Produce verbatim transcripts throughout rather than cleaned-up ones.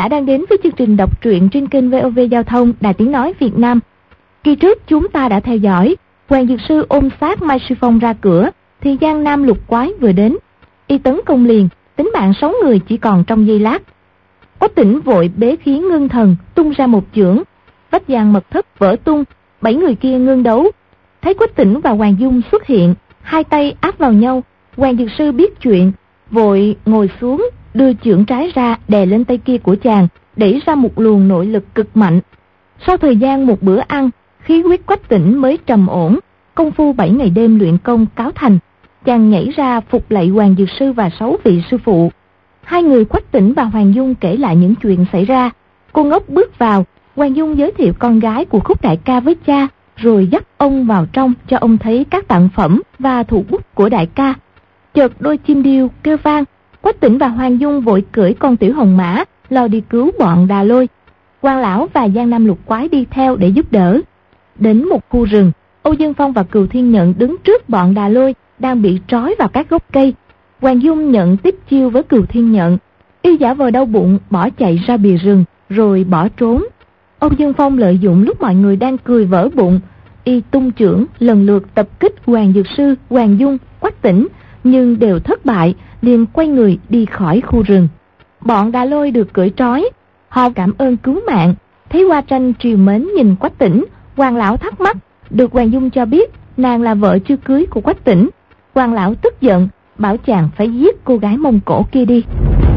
giả đang đến với chương trình đọc truyện trên kênh vê o vê Giao thông Đài Tiếng Nói Việt Nam. Kỳ trước chúng ta đã theo dõi, Hoàng Dược Sư ôm xác Mai Sư Phong ra cửa, thì Giang Nam Lục Quái vừa đến. Y tấn công liền, tính mạng sáu người chỉ còn trong giây lát. Quách Tĩnh vội bế khí ngưng thần, tung ra một chưởng, vách giang mật thất vỡ tung, bảy người kia ngưng đấu. Thấy Quách Tĩnh và Hoàng Dung xuất hiện, hai tay áp vào nhau, Hoàng Dược Sư biết chuyện, vội ngồi xuống, đưa chưởng trái ra đè lên tay kia của chàng, đẩy ra một luồng nội lực cực mạnh. Sau thời gian một bữa ăn, khí huyết Quách Tĩnh mới trầm ổn, công phu bảy ngày đêm luyện công cáo thành. Chàng nhảy ra phục lạy Hoàng Dược Sư và sáu vị sư phụ. Hai người Quách Tĩnh và Hoàng Dung kể lại những chuyện xảy ra. Cô ngốc bước vào, Hoàng Dung giới thiệu con gái của Khúc đại ca với cha, rồi dắt ông vào trong cho ông thấy các tặng phẩm và thủ bút của đại ca. Chợt đôi chim điêu kêu vang, Quách Tĩnh và Hoàng Dung vội cưỡi con tiểu hồng mã lao đi cứu bọn Đà Lôi. Quan lão và Giang Nam Lục Quái đi theo để giúp đỡ. Đến một khu rừng, Âu Dương Phong và Cừu Thiên Nhận đứng trước bọn Đà Lôi đang bị trói vào các gốc cây. Hoàng Dung nhận tiếp chiêu với Cừu Thiên Nhận, y giả vờ đau bụng bỏ chạy ra bìa rừng rồi bỏ trốn. Âu Dương Phong lợi dụng lúc mọi người đang cười vỡ bụng, y tung chưởng lần lượt tập kích Hoàng Dược Sư, Hoàng Dung, Quách Tĩnh, nhưng đều thất bại, liền quay người đi khỏi khu rừng. Bọn Đà Lôi được cưỡi trói, họ cảm ơn cứu mạng. Thấy Hoa Tranh triều mến nhìn Quách Tĩnh, Hoàng lão thắc mắc, được Hoàng Dung cho biết nàng là vợ chưa cưới của Quách Tĩnh. Hoàng lão tức giận, bảo chàng phải giết cô gái Mông Cổ kia đi.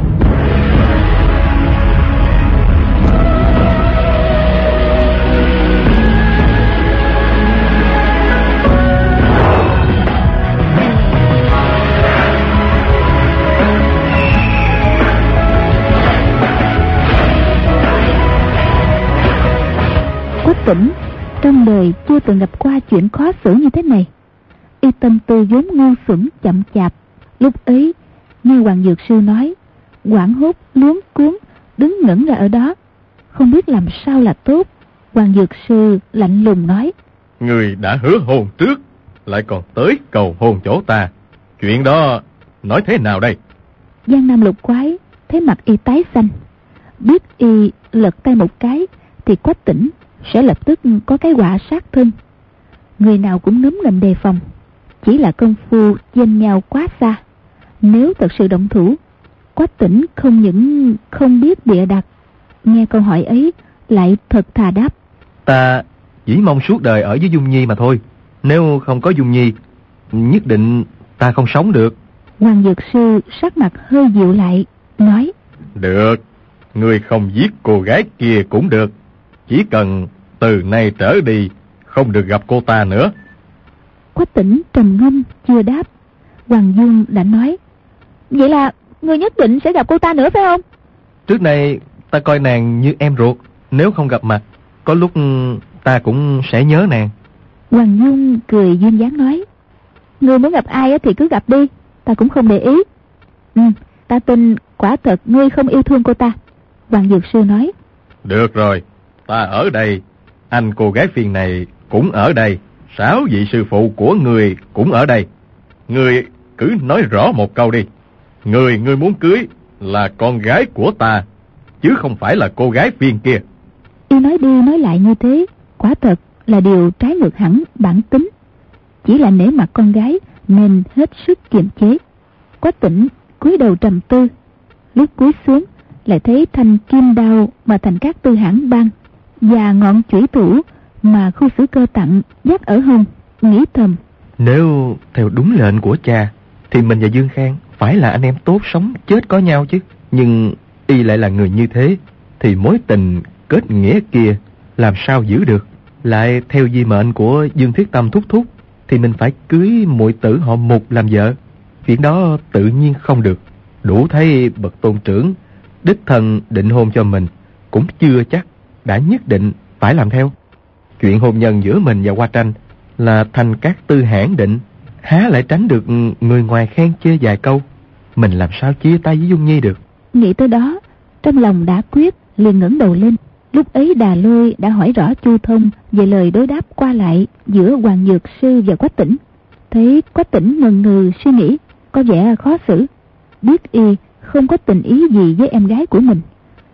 Quách Tĩnh trong đời chưa từng gặp qua chuyện khó xử như thế này. Y tâm tư vốn ngu xuẩn chậm chạp, lúc ấy nghe Hoàng Dược Sư nói, hoảng hốt luống cuống đứng ngẩn ra ở đó, không biết làm sao là tốt. Hoàng Dược Sư lạnh lùng nói, người đã hứa hôn trước, lại còn tới cầu hôn chỗ ta, chuyện đó nói thế nào đây? Giang Nam Lục Quái thấy mặt y tái xanh, biết y lật tay một cái thì Quách Tĩnh sẽ lập tức có cái quả sát thân. Người nào cũng ngấm ngầm đề phòng, chỉ là công phu chênh nhau quá xa. Nếu thật sự động thủ, Quách Tĩnh không những không biết bịa đặt, nghe câu hỏi ấy lại thật thà đáp, ta chỉ mong suốt đời ở với Dung Nhi mà thôi. Nếu không có Dung Nhi, nhất định ta không sống được. Hoàng Dược Sư sắc mặt hơi dịu lại, nói, được, ngươi không giết cô gái kia cũng được, chỉ cần từ nay trở đi không được gặp cô ta nữa. Quách Tĩnh trầm ngâm chưa đáp. Hoàng Dung đã nói, vậy là ngươi nhất định sẽ gặp cô ta nữa phải không? Trước này ta coi nàng như em ruột, nếu không gặp mặt, có lúc ta cũng sẽ nhớ nàng. Hoàng Dung cười duyên dáng nói, ngươi muốn gặp ai thì cứ gặp đi, ta cũng không để ý. Ừ, ta tin quả thật ngươi không yêu thương cô ta. Hoàng Dược Sư nói, được rồi, ta ở đây, anh cô gái phiền này cũng ở đây, sáu vị sư phụ của người cũng ở đây. Người cứ nói rõ một câu đi, người ngươi muốn cưới là con gái của ta, chứ không phải là cô gái phiền kia. Y nói đi nói lại như thế, quả thật là điều trái ngược hẳn bản tính. Chỉ là nể mặt con gái nên hết sức kiềm chế. Quách Tĩnh cúi đầu trầm tư, lúc cúi xuống lại thấy thanh kim đao mà Thành Cát Tư hãn ban và ngọn chủy thủ mà Khu Xử Cơ tặng dắt ở hông, nghĩ thầm, nếu theo đúng lệnh của cha thì mình và Dương Khang phải là anh em tốt sống chết có nhau chứ. Nhưng y lại là người như thế, thì mối tình kết nghĩa kia làm sao giữ được. Lại theo di mệnh của Dương Thiết Tâm thúc thúc thì mình phải cưới muội tử họ Mục làm vợ. Chuyện đó tự nhiên không được. Đủ thấy bậc tôn trưởng đích thân định hôn cho mình cũng chưa chắc đã nhất định phải làm theo. Chuyện hôn nhân giữa mình và Hoa Tranh là Thành Cát Tư hãn định, há lại tránh được người ngoài khen chê vài câu. Mình làm sao chia tay với Dung Nhi được. Nghĩ tới đó, trong lòng đã quyết, liền ngẩng đầu lên. Lúc ấy Đà Lôi đã hỏi rõ Chu Thông về lời đối đáp qua lại giữa Hoàng Dược Sư và Quách Tĩnh. Thấy Quách Tĩnh ngần ngừ suy nghĩ, có vẻ khó xử. Biết y không có tình ý gì với em gái của mình,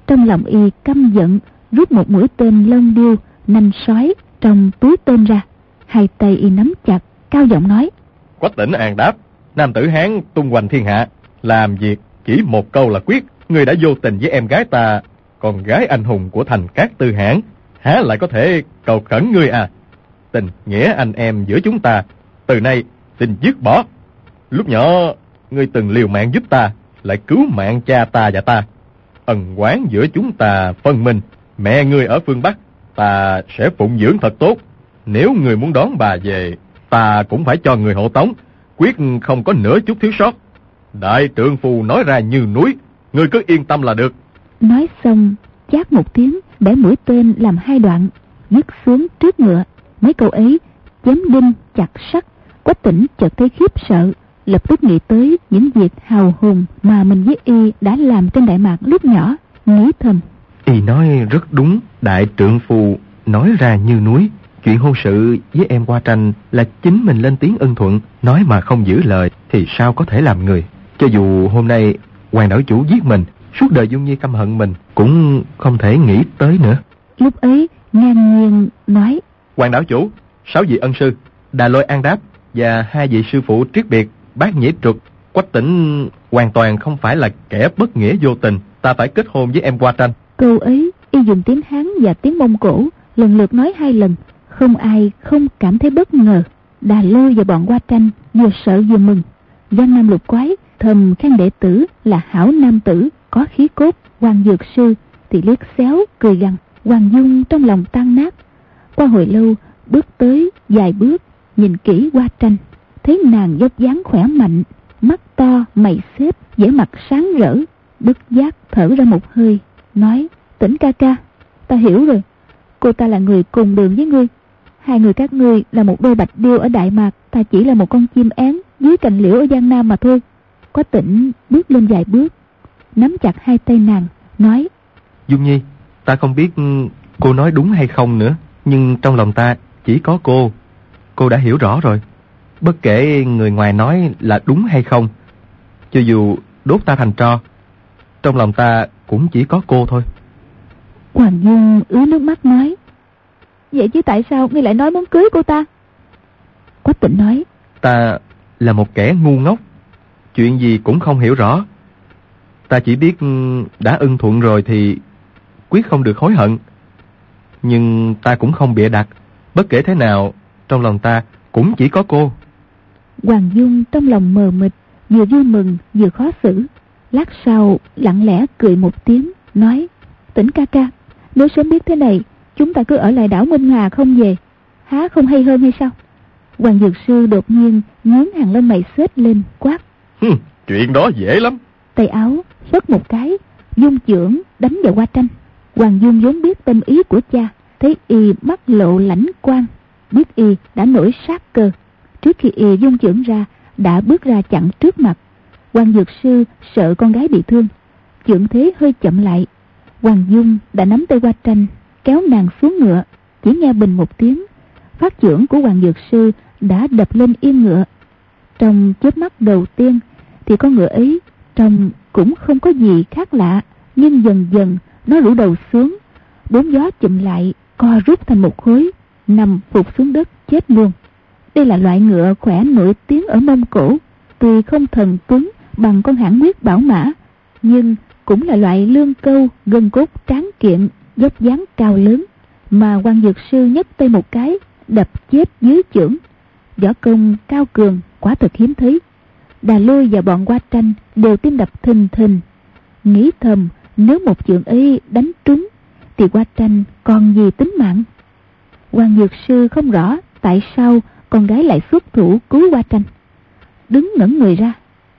Trong lòng y căm giận, rút một mũi tên lông điêu nanh sói trong túi tên ra, hai tay y nắm chặt, cao giọng nói: Quách Tỉnh An Đáp, nam tử Hán tung hoành thiên hạ, làm việc chỉ một câu là quyết. Người đã vô tình với em gái ta, con gái anh hùng của thành Cát Tư Hãn, há lại có thể cầu khẩn ngươi à? Tình nghĩa anh em giữa chúng ta từ nay xin dứt bỏ. Lúc nhỏ ngươi từng liều mạng giúp ta, lại cứu mạng cha ta và ta. Ân oán giữa chúng ta phân minh. Mẹ ngươi ở phương Bắc, ta sẽ phụng dưỡng thật tốt. Nếu ngươi muốn đón bà về, ta cũng phải cho người hộ tống, quyết không có nửa chút thiếu sót. Đại trượng phu nói ra như núi, ngươi cứ yên tâm là được. Nói xong, chát một tiếng, bẻ mũi tên làm hai đoạn, dứt xuống trước ngựa. Mấy câu ấy chém đinh chặt sắt. Quách Tỉnh chợt thấy khiếp sợ, lập tức nghĩ tới những việc hào hùng mà mình với y đã làm trên Đại Mạc lúc nhỏ, nghĩ thầm: Y nói rất đúng, đại trượng phu nói ra như núi. Chuyện hôn sự với em Hoa Tranh là chính mình lên tiếng ưng thuận, nói mà không giữ lời thì sao có thể làm người. Cho dù hôm nay Hoàng đảo chủ giết mình, suốt đời Dung Nhi căm hận mình, cũng không thể nghĩ tới nữa. Lúc ấy ngang nhiên nói: Hoàng đảo chủ, sáu vị ân sư Đà Lôi An Đáp và hai vị sư phụ Triết Biệt, Bát Nhĩ Trục, Quách Tỉnh hoàn toàn không phải là kẻ bất nghĩa vô tình. Ta phải kết hôn với em Hoa Tranh. Câu ấy y dùng tiếng Hán và tiếng Mông Cổ lần lượt nói hai lần, không ai không cảm thấy bất ngờ. Đà Lôi và bọn Hoa Tranh vừa sợ vừa mừng. Giang Nam Lục Quái thầm khen đệ tử là hảo nam tử, có khí cốt. Hoàng Dược Sư thì liếc xéo cười gằn. Hoàng Dung trong lòng tan nát. Qua hồi lâu bước tới vài bước, nhìn kỹ Hoa Tranh, thấy nàng dốc dáng khỏe mạnh, mắt to mày xếp, vẻ mặt sáng rỡ, bất giác thở ra một hơi, nói: Tỉnh ca ca, ta hiểu rồi, cô ta là người cùng đường với ngươi. Hai người các ngươi là một đôi bạch điêu ở Đại Mạc, ta chỉ là một con chim én dưới cành liễu ở Giang Nam mà thôi. Quách Tỉnh bước lên vài bước, nắm chặt hai tay nàng, nói: Dung Nhi, ta không biết cô nói đúng hay không nữa, nhưng trong lòng ta chỉ có cô. Cô đã hiểu rõ rồi. Bất kể người ngoài nói là đúng hay không, cho dù đốt ta thành tro, trong lòng ta cũng chỉ có cô thôi. Hoàng Dung ứa nước mắt nói: Vậy chứ tại sao ngươi lại nói muốn cưới cô ta? Quách Tỉnh nói: Ta là một kẻ ngu ngốc, chuyện gì cũng không hiểu rõ. Ta chỉ biết đã ưng thuận rồi thì quyết không được hối hận. Nhưng ta cũng không bịa đặt, bất kể thế nào, trong lòng ta cũng chỉ có cô. Hoàng Dung trong lòng mờ mịt, vừa vui mừng vừa khó xử. Lát sau lặng lẽ cười một tiếng, nói: Tỉnh ca ca, nếu sớm biết thế này, chúng ta cứ ở lại đảo Minh Hà không về, há không hay hơn hay sao? Hoàng Dược Sư đột nhiên nhướng hàng lông mày xếch lên, quát: Hừ, chuyện đó dễ lắm. Tay áo phất một cái, dung chưởng đánh vào Hoa Tranh. Hoàng Dung vốn biết tâm ý của cha, thấy y mắt lộ lãnh quang, biết y đã nổi sát cơ. Trước khi y dung chưởng ra, đã bước ra chặn trước mặt. Hoàng Dược Sư sợ con gái bị thương, chưởng thế hơi chậm lại. Hoàng Dung đã nắm tay Hoa Tranh, kéo nàng xuống ngựa. Chỉ nghe bình một tiếng, phát chưởng của Hoàng Dược Sư đã đập lên yên ngựa. Trong chớp mắt đầu tiên thì con ngựa ấy trông cũng không có gì khác lạ, nhưng dần dần nó rũ đầu xuống, bốn gió chụm lại, co rút thành một khối, nằm phục xuống đất chết luôn. Đây là loại ngựa khỏe nổi tiếng ở Mông Cổ, tuy không thần tuấn bằng con hãn huyết bảo mã, nhưng cũng là loại lương câu, gân cốt tráng kiện, dốc dáng cao lớn, mà Hoàng Dược Sư nhấc tay một cái đập chết dưới chưởng. Võ công cao cường quả thực hiếm thấy. Đà Lôi và bọn Hoa Tranh đều tim đập thình thình, nghĩ thầm nếu một chưởng ấy đánh trúng thì Hoa Tranh còn gì tính mạng. Hoàng Dược Sư không rõ tại sao con gái lại xuất thủ cứu Hoa Tranh, đứng ngẩn người ra.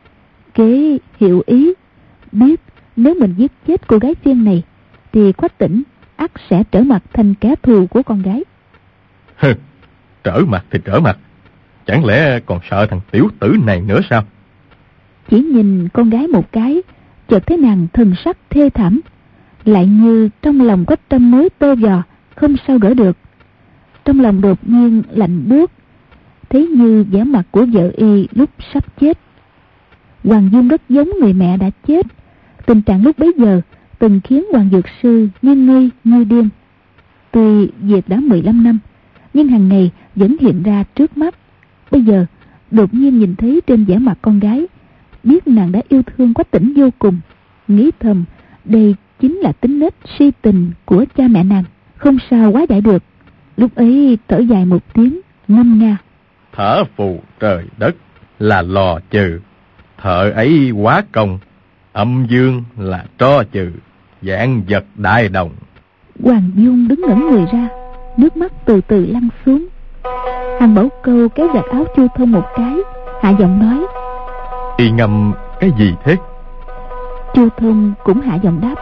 Kế hiểu ý, biết nếu mình giết chết cô gái phiên này thì Quách Tỉnh ắt sẽ trở mặt thành kẻ thù của con gái. Hừ, trở mặt thì trở mặt, chẳng lẽ còn sợ thằng tiểu tử này nữa sao? Chỉ nhìn con gái một cái, chợt thấy nàng thần sắc thê thảm, lại như trong lòng có trăm mối tơ vò không sao gỡ được. Trong lòng đột nhiên lạnh buốt, thấy như vẻ mặt của vợ y lúc sắp chết. Hoàng Dung rất giống người mẹ đã chết, tình trạng lúc bấy giờ từng khiến Hoàng Dược Sư như ngây như điên. Tuy việc đã mười lăm năm, nhưng hàng ngày vẫn hiện ra trước mắt. Bây giờ đột nhiên nhìn thấy trên vẻ mặt con gái, biết nàng đã yêu thương Quách Tĩnh vô cùng, nghĩ thầm đây chính là tính nết si tình của cha mẹ nàng, không sao hóa giải được. Lúc ấy thở dài một tiếng, ngâm nga: Thở phù trời đất là lò trừ, thợ ấy quá công, âm dương là tro trừ, vạn vật đại đồng. Hoàng Dung đứng ngẩn người ra, nước mắt từ từ lăn xuống. Hàn Bảo Câu kéo giặt áo Chu Thông một cái, hạ giọng nói: Y ngâm cái gì thế? Chu Thông cũng hạ giọng đáp: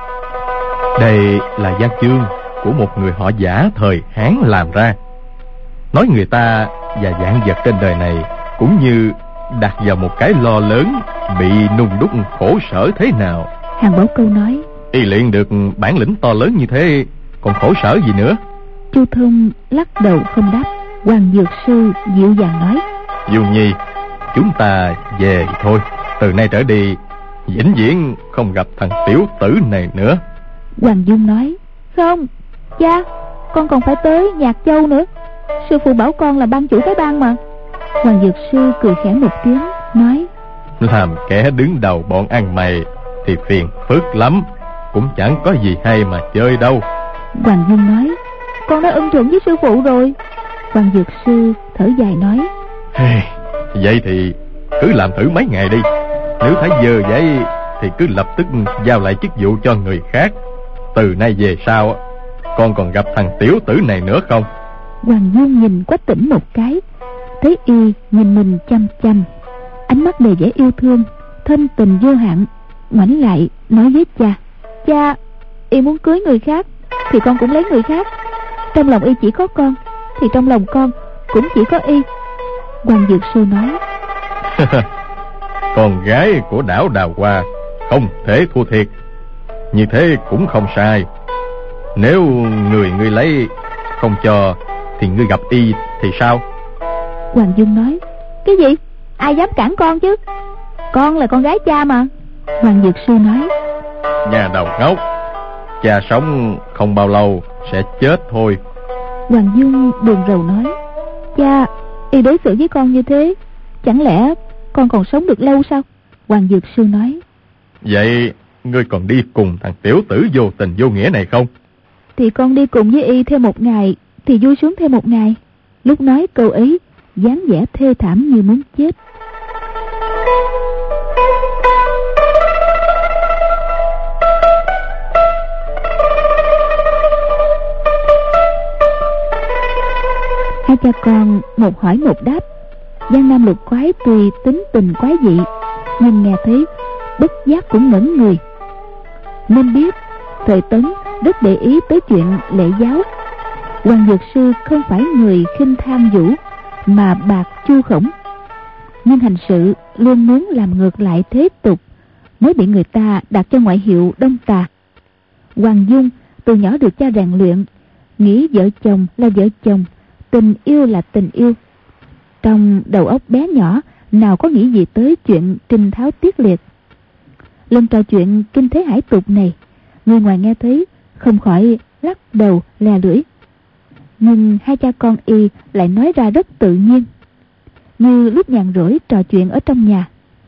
Đây là văn chương của một người họ Giả thời Hán làm ra, nói người ta và vạn vật trên đời này cũng như đặt vào một cái lo lớn, bị nung đúc khổ sở thế nào. Hàn Bảo Câu nói: Y luyện được bản lĩnh to lớn như thế, còn khổ sở gì nữa? Chu Thông lắc đầu không đáp. Hoàng Dược Sư dịu dàng nói: Dung Nhi, chúng ta về thôi. Từ nay trở đi, vĩnh viễn không gặp thằng tiểu tử này nữa. Hoàng Dung nói: Không, cha, con còn phải tới Nhạc Châu nữa. Sư phụ bảo con là ban chủ phái bang mà. Hoàng Dược Sư cười khẽ một tiếng, nói: Làm kẻ đứng đầu bọn ăn mày thì phiền phức lắm, cũng chẳng có gì hay mà chơi đâu. Hoàng Dung nói: Con đã ưng thuận với sư phụ rồi. Hoàng Dược Sư thở dài nói: Hey, vậy thì cứ làm thử mấy ngày đi. Nếu thấy dơ vậy thì cứ lập tức giao lại chức vụ cho người khác. Từ nay về sau, con còn gặp thằng tiểu tử này nữa không? Hoàng Dung nhìn Quách Tĩnh một cái, thấy y nhìn mình chăm chăm, ánh mắt đầy vẻ yêu thương, thâm tình vô hạn, ngoảnh lại nói với cha: Cha, y muốn cưới người khác thì con cũng lấy người khác. Trong lòng y chỉ có con, thì trong lòng con cũng chỉ có y. Hoàng Dược Sư nói: Con gái của đảo Đào Hoa không thể thua thiệt. Như thế cũng không sai. Nếu người ngươi lấy không cho thì ngươi gặp y thì sao? Hoàng Dung nói: Cái gì? Ai dám cản con chứ? Con là con gái cha mà. Hoàng Dược Sư nói: Nhà đầu ngốc, cha sống không bao lâu sẽ chết thôi. Hoàng Dung buồn rầu nói: Cha, y đối xử với con như thế, chẳng lẽ con còn sống được lâu sao? Hoàng Dược Sư nói: Vậy ngươi còn đi cùng thằng tiểu tử vô tình vô nghĩa này không? Thì con đi cùng với y thêm một ngày thì vui sướng thêm một ngày. Lúc nói câu ấy, dáng vẻ thê thảm như muốn chết. Hai cha con một hỏi một đáp. Giang Nam Lục Quái tuy tính tình quái dị, nhưng nghe thấy bất giác cũng ngẩn người. Nên biết thời Tấn rất để ý tới chuyện lễ giáo. Hoàng Dược Sư không phải người khinh tham vũ mà bạc chu khổng, nhưng hành sự luôn muốn làm ngược lại thế tục, mới bị người ta đặt cho ngoại hiệu Đông Tà. Hoàng Dung từ nhỏ được cha rèn luyện, nghĩ vợ chồng là vợ chồng, tình yêu là tình yêu. Trong đầu óc bé nhỏ nào có nghĩ gì tới chuyện trinh tháo tiết liệt. Lần trò chuyện kinh thế hải tục này, người ngoài nghe thấy không khỏi lắc đầu lè lưỡi, nhưng hai cha con y lại nói ra rất tự nhiên, như lúc nhàn rỗi trò chuyện ở trong nhà.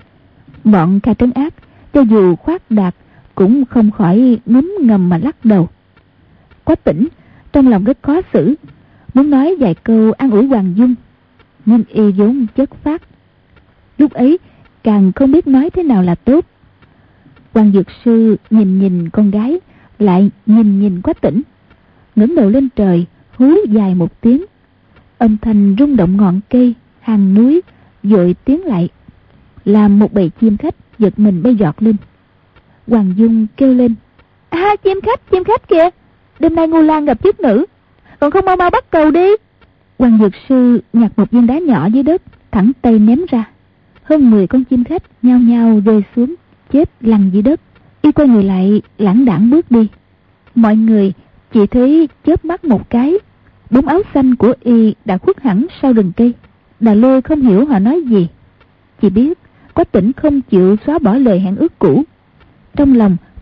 Bọn Kha Trấn Ác cho dù khoác đạt cũng không khỏi ngấm ngầm mà lắc đầu. Quách Tĩnh trong lòng rất khó xử, muốn nói vài câu an ủi Hoàng Dung, nhưng y vốn chất phác, lúc ấy càng không biết nói thế nào là tốt. Hoàng Dược Sư nhìn nhìn con gái, lại nhìn nhìn Quách Tĩnh, ngẩng đầu lên trời hú dài một tiếng, âm thanh rung động ngọn cây, hàng núi vội tiến lại, làm một bầy chim khách giật mình bay giọt lên. Hoàng Dung kêu lên: À, chim khách, chim khách kìa, đêm nay Ngô Lan gặp chức nữ, còn không mau mau bắt cầu đi. Hoàng Dược Sư nhặt một viên đá nhỏ dưới đất, thẳng tay ném ra. Hơn mười con chim khách nhao nhao rơi xuống, chết lăn dưới đất. Y quay người lại lãng đãng bước đi. Mọi người chỉ thấy chớp mắt một cái, bóng áo xanh của y đã khuất hẳn sau rừng cây. Đà Lôi không hiểu họ nói gì, chỉ biết Quách Tĩnh không chịu xóa bỏ lời hẹn ước cũ. Trong lòng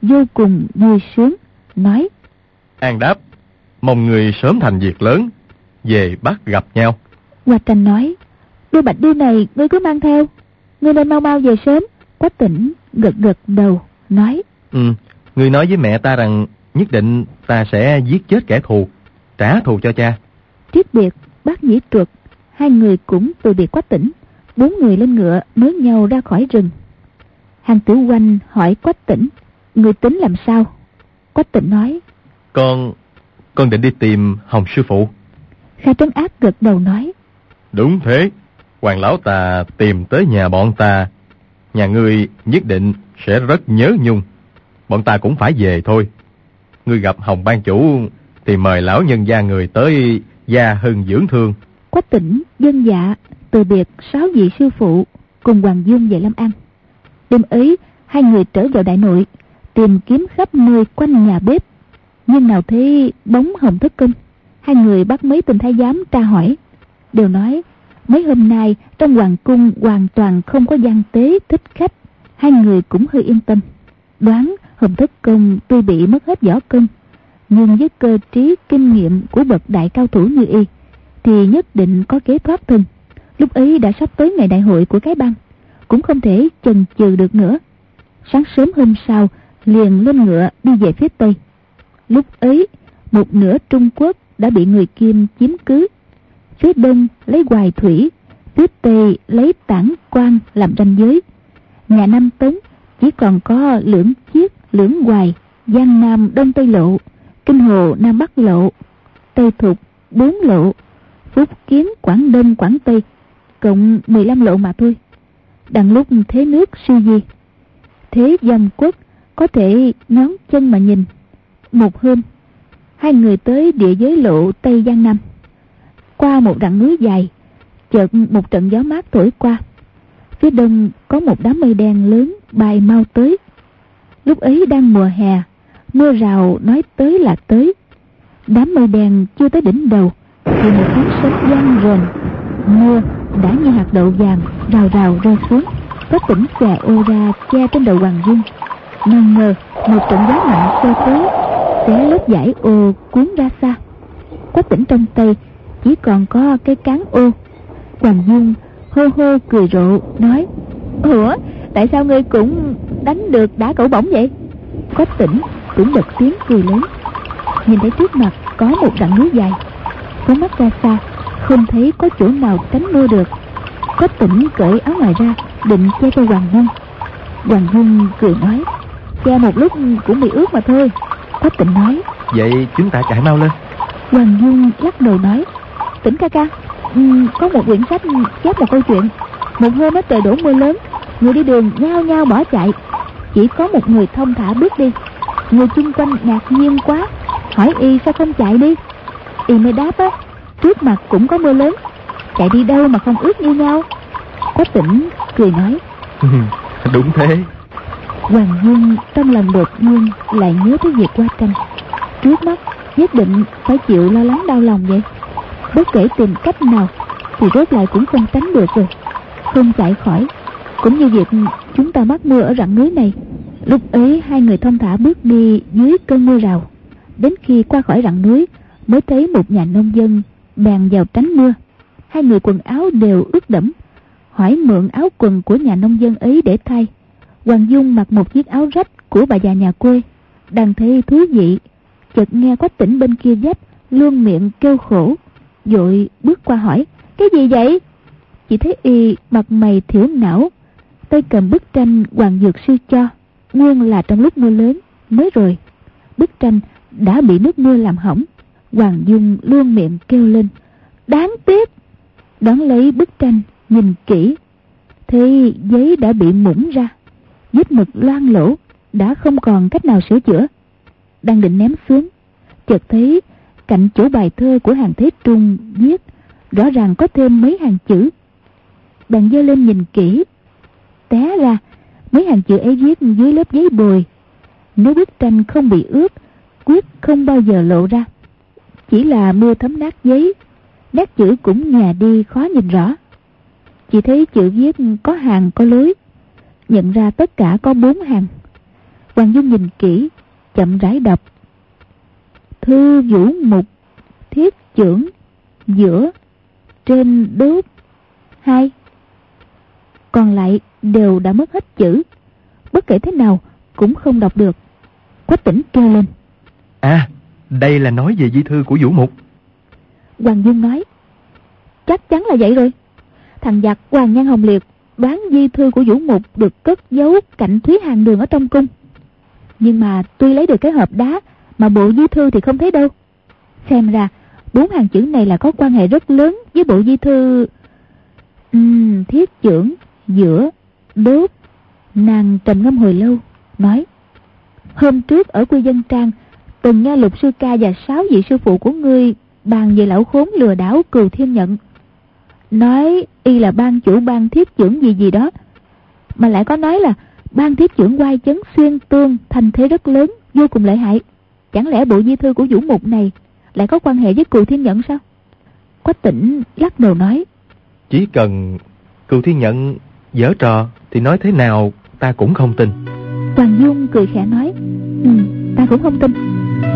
vô cùng vui sướng, nói: An đáp, mong người sớm thành việc lớn, về bắt gặp nhau. Hoa Tranh nói: Đôi bạch đi này ngươi cứ mang theo, ngươi nên mau mau về sớm. Quách Tĩnh gật gật đầu, nói: Ừ, ngươi nói với mẹ ta rằng nhất định ta sẽ giết chết kẻ thù, trả thù cho cha. Triết Biệt, Bác Nhĩ Truật, hai người cũng từ biệt Quách Tĩnh. Bốn người lên ngựa nối nhau ra khỏi rừng. Hàng Tử Oanh hỏi Quách Tĩnh: Người tính làm sao? Quách Tĩnh nói: Con, con định đi tìm Hồng sư phụ. Kha Trấn Ác gật đầu nói: Đúng thế, Hoàng lão ta tìm tới nhà bọn ta, nhà ngươi nhất định sẽ rất nhớ nhung. Bọn ta cũng phải về thôi. Ngươi gặp Hồng ban chủ thì mời lão nhân gia người tới gia hưng dưỡng thương. Quách Tĩnh dân dạ từ biệt sáu vị sư phụ cùng Hoàng Dung về Lâm An. Đêm ấy hai người trở vào đại nội, tìm kiếm khắp nơi quanh nhà bếp, nhưng nào thấy bóng Hồng Thất Công. Hai người bắt mấy tên thái giám tra hỏi, đều nói mấy hôm nay trong hoàng cung hoàn toàn không có gian tế thích khách. Hai người cũng hơi yên tâm, đoán Hồng Thất Công tuy bị mất hết võ công, nhưng với cơ trí kinh nghiệm của bậc đại cao thủ như y thì nhất định có kế thoát thân. Lúc ấy đã sắp tới ngày đại hội của cái bang, cũng không thể chần chừ được nữa. Sáng sớm hôm sau liền lên ngựa đi về phía tây. Lúc ấy một nửa Trung Quốc đã bị người Kim chiếm cứ, phía đông lấy Hoài Thủy, phía tây lấy Tản Quan làm ranh giới. Nhà Nam Tống chỉ còn có Lưỡng Chiết, Lưỡng Hoài, Giang Nam Đông Tây lộ, Kinh Hồ Nam Bắc lộ, Tây Thục bốn lộ, Phúc Kiến Quảng Đông Quảng Tây, cộng mười lăm lộ mà thôi. Đằng lúc thế nước suy di, thế dòng quốc có thể ngón chân mà nhìn. Một hôm hai người tới địa giới lộ Tây Giang Nam, qua một rặng núi dài, chợt một trận gió mát thổi qua. Phía đông có một đám mây đen lớn bay mau tới. Lúc ấy đang mùa hè, mưa rào nói tới là tới. Đám mây đen chưa tới đỉnh đầu thì một tiếng sấm vang rền, mưa đã như hạt đậu vàng rào rào rơi xuống. Có Tĩnh xòe ô ra che trên đầu Hoàng Dung. Nào ngờ một trận gió mạnh xô tới, xé lớp vải ô cuốn ra xa. Quách Tĩnh trong tay chỉ còn có cái cán ô. Hoàng Dung hô hô cười rộ nói: Ủa, tại sao ngươi cũng đánh được đá cẩu bổng vậy? Quách Tĩnh cũng bật tiếng cười lớn. Nhìn thấy trước mặt có một rặng núi dài, có mắt ra xa không thấy có chỗ nào tránh mưa được. Quách Tĩnh cởi áo ngoài ra định che cho Hoàng Dung. Hoàng Dung cười nói: Che một lúc cũng bị ướt mà thôi. Quách Tĩnh nói: Vậy chúng ta chạy mau lên. Hoàng Dung lắc đầu nói: Tĩnh ca ca, um, có một quyển sách chép một câu chuyện. Một hôm trời đổ mưa lớn, người đi đường nhao nhao bỏ chạy, chỉ có một người thông thả bước đi. Người chung quanh ngạc nhiên quá, hỏi y sao không chạy đi. Y mới đáp á, trước mặt cũng có mưa lớn, chạy đi đâu mà không ướt như nhau. Quách Tĩnh cười nói: Đúng thế. Hoàng Dung trong lòng đột nhiên lại nhớ tới việc Hoa Tranh, trước mắt nhất định phải chịu lo lắng đau lòng vậy. Bất kể tìm cách nào thì rốt lại cũng không tránh được rồi, không chạy khỏi. Cũng như việc chúng ta mắc mưa ở rặng núi này. Lúc ấy hai người thong thả bước đi dưới cơn mưa rào, đến khi qua khỏi rặng núi mới thấy một nhà nông dân bèn vào tránh mưa. Hai người quần áo đều ướt đẫm, hỏi mượn áo quần của nhà nông dân ấy để thay. Hoàng Dung mặc một chiếc áo rách của bà già nhà quê, đang thấy thú vị, chợt nghe Quách Tĩnh bên kia vách luôn miệng kêu khổ, vội bước qua hỏi: Cái gì vậy? Chỉ thấy y mặt mày thiểu não, tay cầm bức tranh Hoàng Dược Sư cho, nguyên là trong lúc mưa lớn mới rồi. Bức tranh đã bị nước mưa làm hỏng. Hoàng Dung luôn miệng kêu lên: Đáng tiếc! Đón lấy bức tranh nhìn kỹ, thì giấy đã bị mũng ra, vết mực loang lỗ, đã không còn cách nào sửa chữa. Đang định ném xuống, chợt thấy cạnh chỗ bài thơ của Hàn Thế Trung viết rõ ràng có thêm mấy hàng chữ. Bạn giơ lên nhìn kỹ, té ra mấy hàng chữ ấy viết dưới lớp giấy bồi. Nếu bức tranh không bị ướt, quyết không bao giờ lộ ra. Chỉ là mưa thấm nát giấy, nét chữ cũng nhòa đi khó nhìn rõ. Chỉ thấy chữ viết có hàng có lối, nhận ra tất cả có bốn hàng. Hoàng Dung nhìn kỹ, chậm rãi đọc: Thư vũ mục, thiết chưởng, giữa, trên đốt, hai. Còn lại đều đã mất hết chữ, bất kể thế nào cũng không đọc được. Quách Tĩnh kêu lên: À, đây là nói về di thư của Vũ Mục. Hoàng Dung nói: Chắc chắn là vậy rồi. Thằng giặc Hoàng Nhan Hồng Liệt đoán di thư của Vũ Mục được cất giấu cạnh Thúy Hàng Đường ở trong cung. Nhưng mà tuy lấy được cái hộp đá, mà bộ di thư thì không thấy đâu. Xem ra bốn hàng chữ này là có quan hệ rất lớn với bộ di thư. uhm, Thiết chưởng, giữa, đốt. Nàng trầm ngâm hồi lâu, nói: Hôm trước ở Quy Dân Trang, từng nghe Lục sư ca và sáu vị sư phụ của ngươi bàn về lão khốn lừa đảo Cừu Thiên Nhận, nói y là ban chủ ban thiết chưởng gì gì đó, mà lại có nói là ban thiết chưởng oai chấn xuyên tương, thành thế rất lớn, vô cùng lợi hại. Chẳng lẽ bộ di thư của Vũ Mục này lại có quan hệ với Cừu Thiên Nhận sao? Quách Tĩnh lắc đầu nói: Chỉ cần Cừu Thiên Nhận giở trò thì nói thế nào ta cũng không tin. Hoàng Dung cười khẽ nói: Ừ, ta cũng không tin.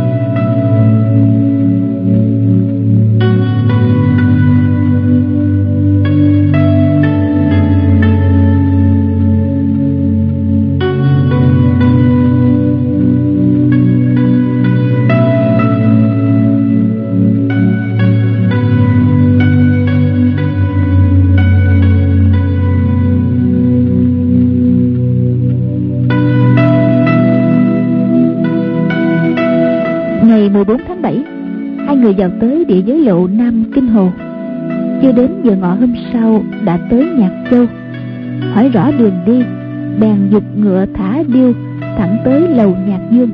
mười bốn tháng bảy, hai người vào tới địa giới lộ Nam Kinh Hồ. Chưa đến giờ ngọ hôm sau đã tới Nhạc Châu. Hỏi rõ đường đi, bèn giục ngựa thả điêu thẳng tới lầu Nhạc Dương.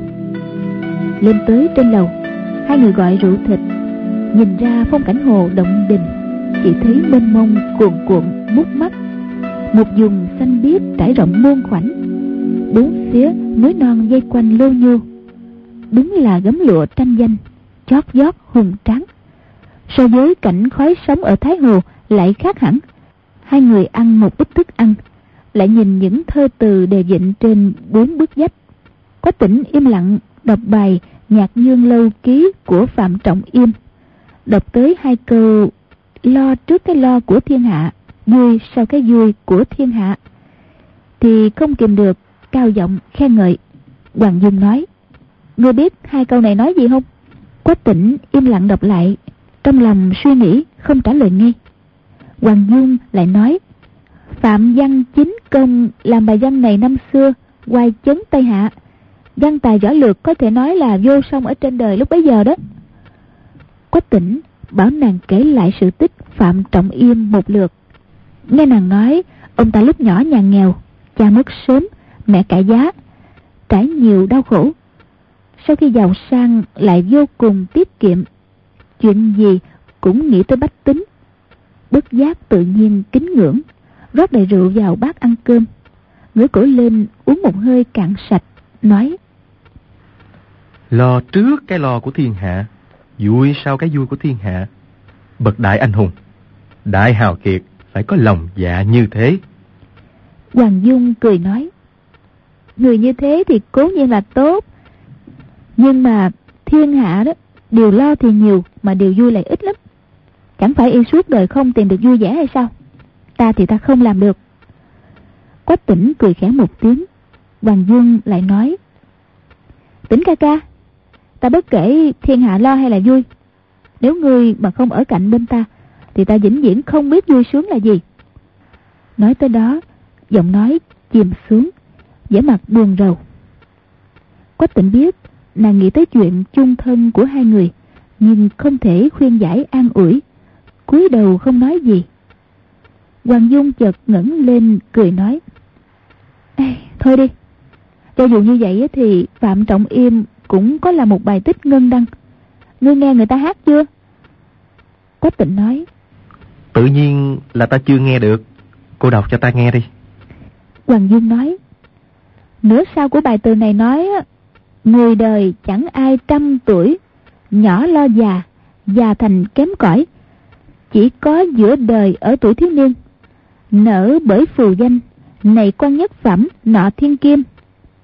Lên tới trên lầu, hai người gọi rượu thịt. Nhìn ra phong cảnh hồ động đình, chỉ thấy mênh mông cuồn cuộn mút mắt. Một vùng xanh biếc trải rộng muôn khoảnh, bốn phía núi non dây quanh lô nhô. Đúng là gấm lụa tranh danh, chót vót hùng tráng. So với cảnh khói sóng ở Thái Hồ lại khác hẳn. Hai người ăn một ít thức ăn, lại nhìn những thơ từ đề vịnh trên bốn bức vách. Quách Tĩnh im lặng đọc bài Nhạc Nhương Lâu Ký của Phạm Trọng Yêm. Đọc tới hai câu: Lo trước cái lo của thiên hạ, vui sau cái vui của thiên hạ, thì không kìm được cao giọng khen ngợi. Hoàng Dung nói: Ngươi biết hai câu này nói gì không? Quách Tĩnh im lặng đọc lại, trong lòng suy nghĩ không trả lời ngay. Hoàng Dung lại nói: Phạm văn chính công làm bài văn này năm xưa oai chấn Tây Hạ, văn tài võ lược có thể nói là vô song ở trên đời lúc bấy giờ đó. Quách Tĩnh bảo nàng kể lại sự tích Phạm Trọng Yêm một lượt. Nghe nàng nói ông ta lúc nhỏ nhà nghèo, cha mất sớm, mẹ cãi giá, trải nhiều đau khổ. Sau khi giàu sang lại vô cùng tiết kiệm, chuyện gì cũng nghĩ tới bách tính. Bất giác tự nhiên kính ngưỡng, rót đầy rượu vào bát ăn cơm, ngửa cổ lên uống một hơi cạn sạch, nói: Lo trước cái lo của thiên hạ, vui sau cái vui của thiên hạ. Bậc đại anh hùng, đại hào kiệt phải có lòng dạ như thế. Hoàng Dung cười nói: Người như thế thì cố nhiên là tốt, nhưng mà thiên hạ đó, điều lo thì nhiều mà điều vui lại ít lắm. Chẳng phải y suốt đời không tìm được vui vẻ hay sao? Ta thì ta không làm được. Quách Tĩnh cười khẽ một tiếng. Hoàng Dung lại nói: Tĩnh ca ca, ta bất kể thiên hạ lo hay là vui, nếu ngươi mà không ở cạnh bên ta thì ta vĩnh viễn không biết vui sướng là gì. Nói tới đó, giọng nói chìm xuống, vẻ mặt buồn rầu. Quách Tĩnh biết nàng nghĩ tới chuyện chung thân của hai người, nhưng không thể khuyên giải an ủi, cúi đầu không nói gì. Hoàng Dung chợt ngẩng lên cười nói: Ê, thôi đi, cho dù như vậy thì Phạm Trọng Yêm cũng có là một bài tích ngân đăng. Ngươi nghe người ta hát chưa? Quách Tĩnh nói: Tự nhiên là ta chưa nghe được, cô đọc cho ta nghe đi. Hoàng Dung nói: Nửa sau của bài từ này nói: Người đời chẳng ai trăm tuổi, nhỏ lo già, già thành kém cỏi. Chỉ có giữa đời ở tuổi thiếu niên, nở bởi phù danh, này quan nhất phẩm, nọ thiên kim.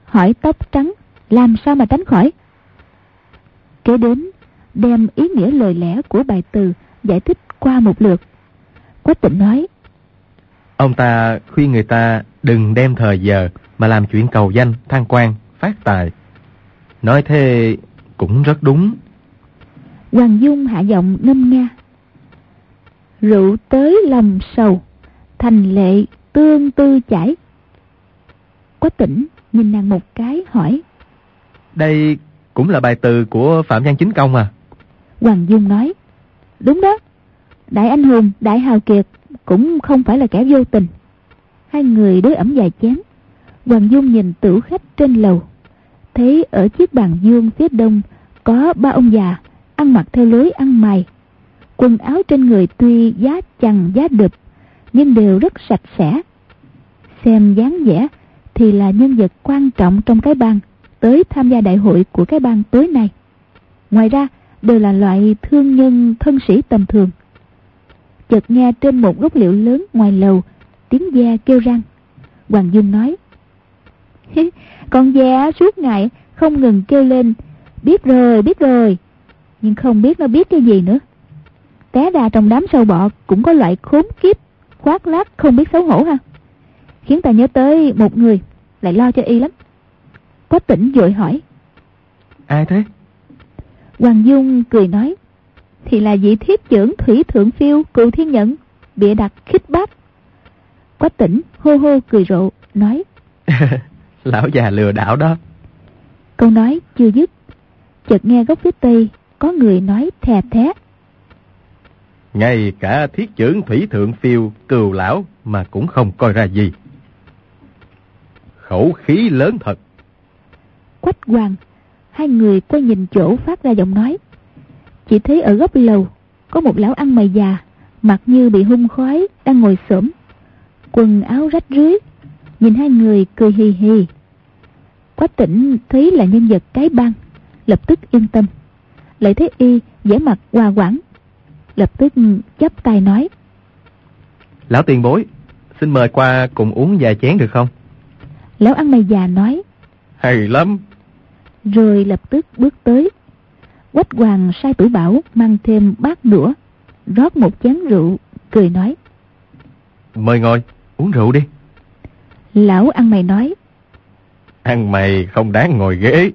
hỏi tóc trắng, làm sao mà tránh khỏi. Kế đến đem ý nghĩa lời lẽ của bài từ giải thích qua một lượt. Quách Tĩnh nói: Ông ta khuyên người ta đừng đem thời giờ mà làm chuyện cầu danh, thăng quan, phát tài. Nói thế cũng rất đúng. Hoàng Dung hạ giọng ngâm nga: Rượu tới lòng sầu, thành lệ tương tư chảy. Quách Tĩnh nhìn nàng một cái hỏi: Đây cũng là bài từ của Phạm Văn Chính Công à? Hoàng Dung nói: Đúng đó, đại anh hùng, đại hào kiệt cũng không phải là kẻ vô tình. Hai người đối ẩm vài chén. Hoàng Dung nhìn tửu khách trên lầu, thấy ở chiếc bàn vuông phía đông có ba ông già ăn mặc theo lối ăn mày. Quần áo trên người tuy giá chằng giá đực nhưng đều rất sạch sẽ. Xem dáng vẻ thì là nhân vật quan trọng trong cái bang tới tham gia đại hội của cái bang tối nay. Ngoài ra đều là loại thương nhân thân sĩ tầm thường. Chợt nghe trên một gốc liễu lớn ngoài lầu tiếng ve kêu răng. Hoàng Dung nói: Con ve suốt ngày không ngừng kêu lên biết rồi, biết rồi, nhưng không biết nó biết cái gì nữa. Té ra trong đám sâu bọ cũng có loại khốn kiếp khoác lác không biết xấu hổ ha. Khiến ta nhớ tới một người, lại lo cho y lắm. Quách Tĩnh vội hỏi: Ai thế? Hoàng Dung cười nói: Thì là vị thiếp trưởng Thủy Thượng Phiêu Cừu Thiên Nhận, bịa đặt khích bác. Quách Tĩnh hô hô cười rộ nói: Lão già lừa đảo đó. Câu nói chưa dứt, chợt nghe góc phía tây có người nói thè thé: Ngay cả thiết chưởng Thủy Thượng Phiêu Cừu lão mà cũng không coi ra gì. Khẩu khí lớn thật. Quách Hoàng, hai người quay nhìn chỗ phát ra giọng nói. Chỉ thấy ở góc lầu có một lão ăn mày già, mặt như bị hun khói, đang ngồi xổm, quần áo rách rưới, nhìn hai người cười hì hì. Quách Tĩnh thấy là nhân vật cái bang, lập tức yên tâm. Lại thấy y vẻ mặt hòa quảng, lập tức chắp tay nói: Lão tiền bối, xin mời qua cùng uống vài chén được không? Lão ăn mày già nói: Hay lắm. Rồi lập tức bước tới. Quách Hoàng sai Tử Bảo mang thêm bát đũa, rót một chén rượu, cười nói: Mời ngồi, Uống rượu đi. Lão ăn mày nói: Ăn mày không đáng ngồi ghế.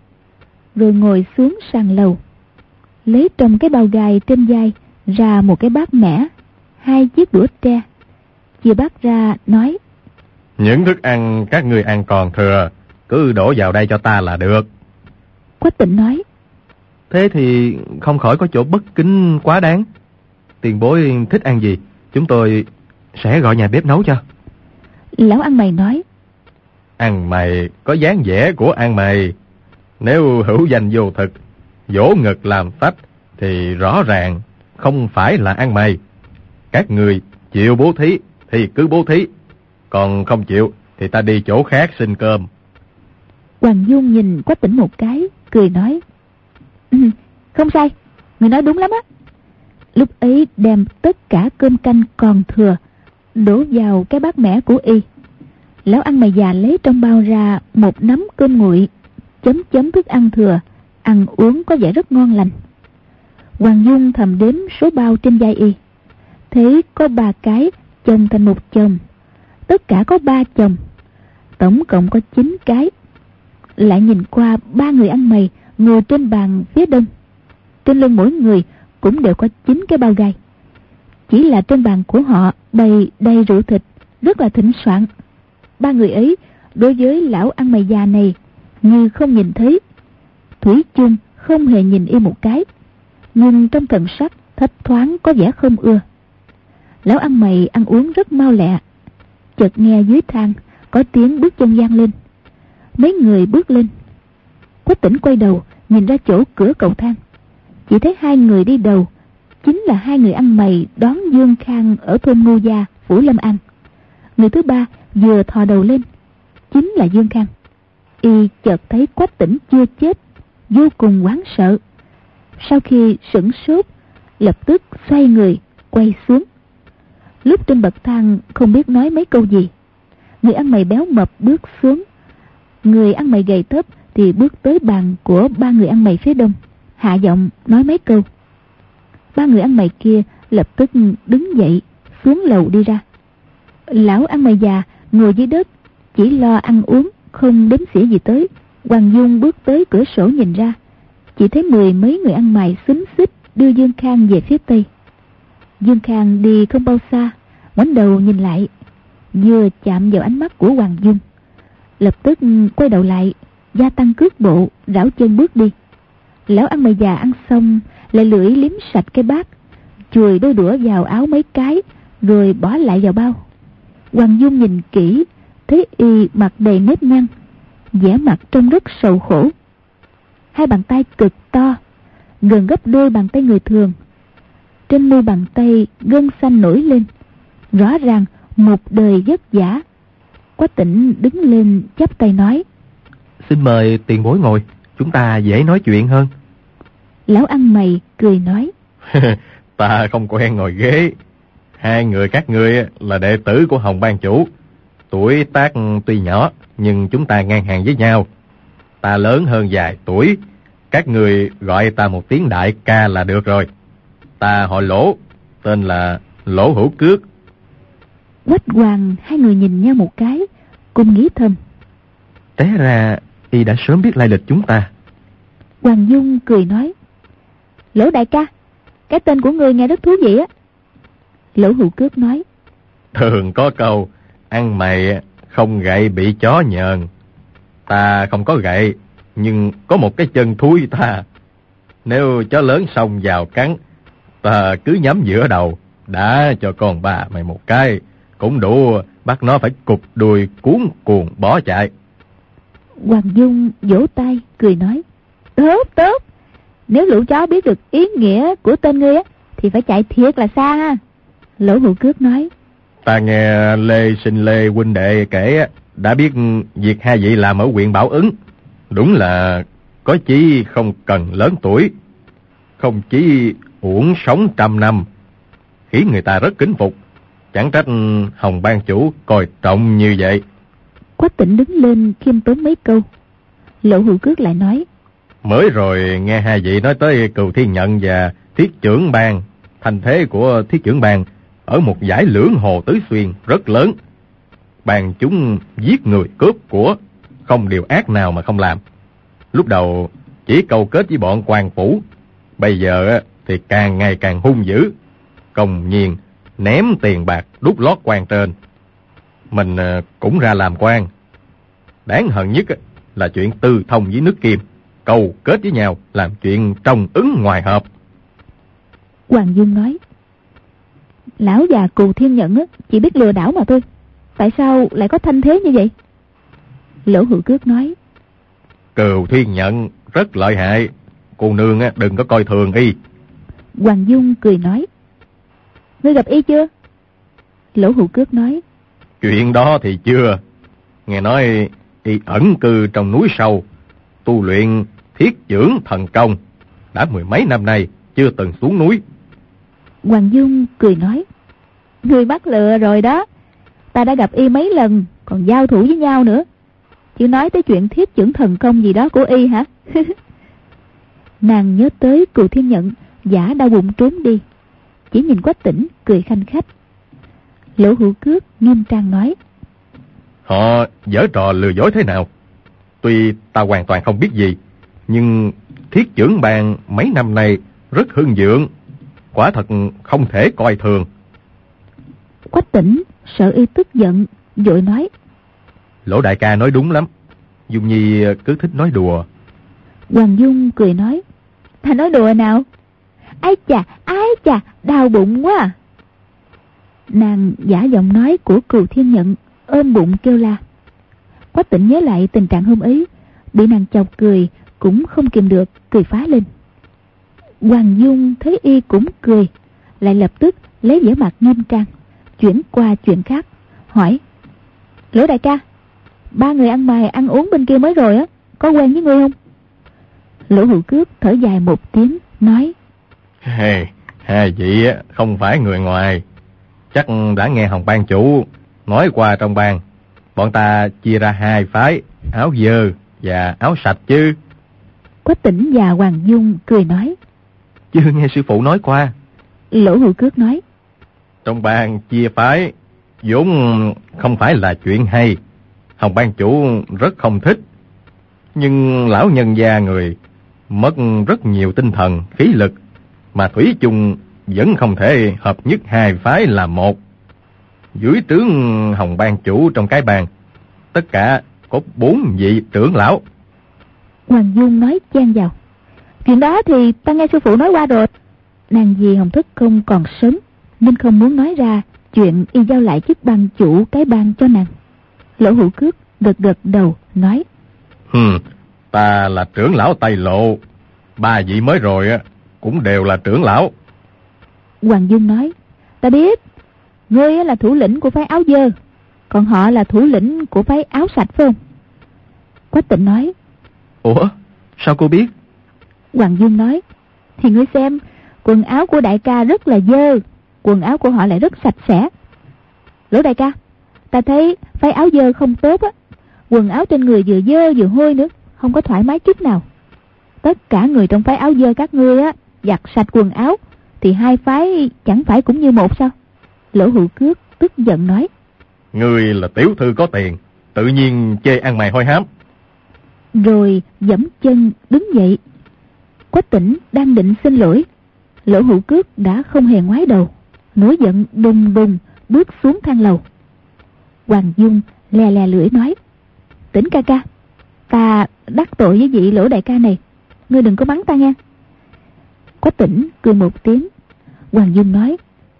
Rồi ngồi xuống sàn lầu, lấy trong cái bao gai trên vai ra một cái bát mẻ, hai chiếc đũa tre, chia bát ra nói: Những thức ăn các ngươi ăn còn thừa, cứ đổ vào đây cho ta là được. Quách Tĩnh nói: Thế thì không khỏi có chỗ bất kính quá đáng. Tiền bối thích ăn gì, chúng tôi sẽ gọi nhà bếp nấu cho. Lão ăn mày nói: Ăn mày có dáng vẻ của ăn mày. Nếu hữu danh vô thực, vỗ ngực làm phách, thì rõ ràng không phải là ăn mày. Các người chịu bố thí thì cứ bố thí, còn không chịu thì ta đi chỗ khác xin cơm. Hoàng Dung nhìn Quách Tĩnh một cái, cười nói: ừ, Không sai, người nói đúng lắm á. Lúc ấy đem tất cả cơm canh còn thừa đổ vào cái bát mẻ của y. Lão ăn mày già lấy trong bao ra một nắm cơm nguội, chấm chấm thức ăn thừa, ăn uống có vẻ rất ngon lành. Hoàng Dung thầm đếm số bao trên vai y, thấy có ba cái chồng thành một chồng, tất cả có ba chồng, tổng cộng có chín cái. Lại nhìn qua ba người ăn mày ngồi trên bàn phía đông, trên lưng mỗi người cũng đều có chín cái bao gai. Chỉ là trên bàn của họ bày đầy rượu thịt, rất là thịnh soạn. Ba người ấy đối với lão ăn mày già này như không nhìn thấy, thủy chung không hề nhìn y một cái, nhưng trong thần sắc thấp thoáng có vẻ không ưa. Lão ăn mày ăn uống rất mau lẹ. Chợt nghe dưới thang có tiếng bước chân vang lên, mấy người bước lên. Quách Tĩnh quay đầu nhìn ra chỗ cửa cầu thang, chỉ thấy hai người đi đầu chính là hai người ăn mày đón Dương Khang ở thôn Ngô Gia, phủ Lâm An. Người thứ ba vừa thò đầu lên chính là Dương Khang. Y chợt thấy Quách Tĩnh chưa chết, vô cùng hoảng sợ. Sau khi sửng sốt, lập tức xoay người quay xuống. Lúc trên bậc thang không biết nói mấy câu gì, người ăn mày béo mập bước xuống, Người ăn mày gầy thấp thì bước tới bàn của ba người ăn mày phía đông, hạ giọng nói mấy câu. Ba người ăn mày kia lập tức đứng dậy xuống lầu đi ra. Lão ăn mày già ngồi dưới đất chỉ lo ăn uống, không đếm xỉa gì tới. Hoàng Dung bước tới cửa sổ nhìn ra, chỉ thấy mười mấy người ăn mày xúm xít đưa Dương Khang về phía tây. Dương Khang đi không bao xa, ngoảnh đầu nhìn lại, vừa chạm vào ánh mắt của Hoàng Dung, lập tức quay đầu lại, gia tăng cước bộ, rảo chân bước đi. Lão ăn mày già ăn xong lại lưỡi liếm sạch cái bát, chùi đôi đũa vào áo mấy cái, rồi bỏ lại vào bao. Hoàng Dung nhìn kỹ, thấy y mặt đầy nếp nhăn, vẻ mặt trông rất sầu khổ. Hai bàn tay cực to, gần gấp đôi bàn tay người thường. Trên mu bàn tay gân xanh nổi lên, rõ ràng một đời vất vả. Quách Tĩnh đứng lên chắp tay nói: Xin mời tiền bối ngồi, chúng ta dễ nói chuyện hơn. Lão ăn mày cười nói: Ta không quen ngồi ghế. Hai người các ngươi là đệ tử của Hồng Ban chủ, tuổi tác tuy nhỏ nhưng chúng ta ngang hàng với nhau. Ta lớn hơn vài tuổi, các người gọi ta một tiếng đại ca là được rồi. Ta họ Lỗ, tên là Lỗ Hữu Cước. Quách Hoàng hai người nhìn nhau một cái, cùng nghĩ thầm: Té ra y đã sớm biết lai lịch chúng ta. Hoàng Dung cười nói: Lỗ đại ca, cái tên của người nghe rất thú vị á. Lỗ Hữu Cước nói: Thường có câu ăn mày không gậy bị chó nhờn. Ta không có gậy, nhưng có một cái chân thui ta. Nếu chó lớn xông vào cắn, ta cứ nhắm giữa đầu, đã cho con bà mày một cái cũng đủ bắt nó phải cụp đuôi cuốn cuồng bỏ chạy. Hoàng Dung vỗ tay cười nói: Tốt tốt, nếu lũ chó biết được ý nghĩa của tên ngươi á thì phải chạy thiệt là xa ha. Lỗ Hữu Cước nói: Ta nghe Lê Sinh Lê huynh đệ kể đã biết việc hai vị làm ở huyện Bảo Ứng. Đúng là có chí không cần lớn tuổi, không chí uổng sống trăm năm, khiến người ta rất kính phục. Chẳng trách Hồng Ban chủ coi trọng như vậy. Quách Tĩnh đứng lên khiêm tốn mấy câu. Lỗ Hữu Cước lại nói: Mới rồi nghe hai vị nói tới Cừu Thiên Nhận và Thiết Chưởng Bang. Thành thế của Thiết Chưởng Bang ở một dải lưỡng hồ Tứ Xuyên rất lớn. Bang chúng giết người cướp của, không điều ác nào mà không làm. Lúc đầu chỉ câu kết với bọn quan phủ, bây giờ thì càng ngày càng hung dữ, công nhiên ném tiền bạc đút lót quan trên. Mình cũng ra làm quan. Đáng hận nhất là chuyện tư thông với nước Kim, câu kết với nhau làm chuyện trong ứng ngoài hợp. Hoàng Dung nói: Lão già Cừu Thiên Nhận chỉ biết lừa đảo mà thôi, tại sao lại có thanh thế như vậy? Lỗ Hữu Cước nói: Cừu Thiên Nhận rất lợi hại, cô nương đừng có coi thường y. Hoàng Dung cười nói: Ngươi gặp y chưa? Lỗ Hữu Cước nói: Chuyện đó thì chưa. Nghe nói y ẩn cư trong núi sâu, tu luyện thiết chưởng thần công, đã mười mấy năm nay chưa từng xuống núi. Hoàng Dung cười nói: Ngươi bắt lừa rồi đó. Ta đã gặp y mấy lần, còn giao thủ với nhau nữa. Chỉ nói tới chuyện thiết chưởng thần công gì đó của y hả? Nàng nhớ tới Cừu Thiên Nhận giả đau bụng trốn đi, chỉ nhìn Quách Tĩnh cười khanh khách. Lỗ Hữu Cước nghiêm trang nói: Họ giở trò lừa dối thế nào? Tuy ta hoàn toàn không biết gì, nhưng Thiết Chưởng Bang mấy năm nay rất hưng vượng, quả thật không thể coi thường. Quách Tĩnh sợ y tức giận, vội nói: Lỗ đại ca nói đúng lắm, Dung Nhi cứ thích nói đùa. Hoàng Dung cười nói: Ta nói đùa nào? Ái chà, ái chà, đau bụng quá à. Nàng giả giọng nói của Cừu Thiên Nhận, ôm bụng kêu la. Quách Tĩnh nhớ lại tình trạng hôm ấy, bị nàng chọc cười cũng không kìm được, cười phá lên. Hoàng Dung thấy y cũng cười, lại lập tức lấy vẻ mặt nghiêm trang, chuyển qua chuyện khác, hỏi: Lỗ đại ca, ba người ăn mày ăn uống bên kia mới rồi á, có quen với ngươi không? Lỗ Hữu Cước thở dài một tiếng, nói: Hey, hai vị không phải người ngoài, chắc đã nghe Hồng Ban chủ nói qua trong bang. Bọn ta chia ra hai phái, áo dơ và áo sạch chứ? Quách Tĩnh và Hoàng Dung cười nói. Chưa nghe sư phụ nói qua. Lỗ Hữu Cước nói. Trong bang chia phái vốn không phải là chuyện hay, Hồng ban chủ rất không thích. Nhưng lão nhân gia người mất rất nhiều tinh thần, khí lực, mà thủy chung vẫn không thể hợp nhất hai phái là một. Dưới tướng Hồng ban chủ trong cái bang, tất cả có bốn vị trưởng lão. Hoàng Dung nói chen vào. Chuyện đó thì ta nghe sư phụ nói qua rồi. Nàng vì Hồng Thất Công còn sớm nên không muốn nói ra chuyện y giao lại chức bang chủ cái bang cho nàng. Lỗ Hữu Cước gật gật đầu nói. Hừm, ta là trưởng lão Tây Lộ, ba vị mới rồi cũng đều là trưởng lão. Hoàng Dung nói. Ta biết, ngươi là thủ lĩnh của phái áo dơ, còn họ là thủ lĩnh của phái áo sạch phải không? Quách Tĩnh nói. Ủa, sao cô biết? Hoàng Dung nói. Thì ngươi xem, quần áo của đại ca rất là dơ, quần áo của họ lại rất sạch sẽ. Lỗ đại ca, ta thấy phái áo dơ không tốt á. Quần áo trên người vừa dơ vừa hôi nữa, không có thoải mái chút nào. Tất cả người trong phái áo dơ các ngươi á, giặt sạch quần áo thì hai phái chẳng phải cũng như một sao? Lỗ Hữu Cước tức giận nói. Ngươi là tiểu thư có tiền, tự nhiên chê ăn mày hôi hám. Rồi giẫm chân đứng dậy. Quách Tĩnh đang định xin lỗi, Lỗ Hữu Cước đã không hề ngoái đầu, nổi giận đùng đùng bước xuống thang lầu. Hoàng Dung lè lè lưỡi nói. Tĩnh ca ca, ta đắc tội với vị Lỗ đại ca này, ngươi đừng có mắng ta nha. Quách Tĩnh cười một tiếng. Hoàng Dung nói.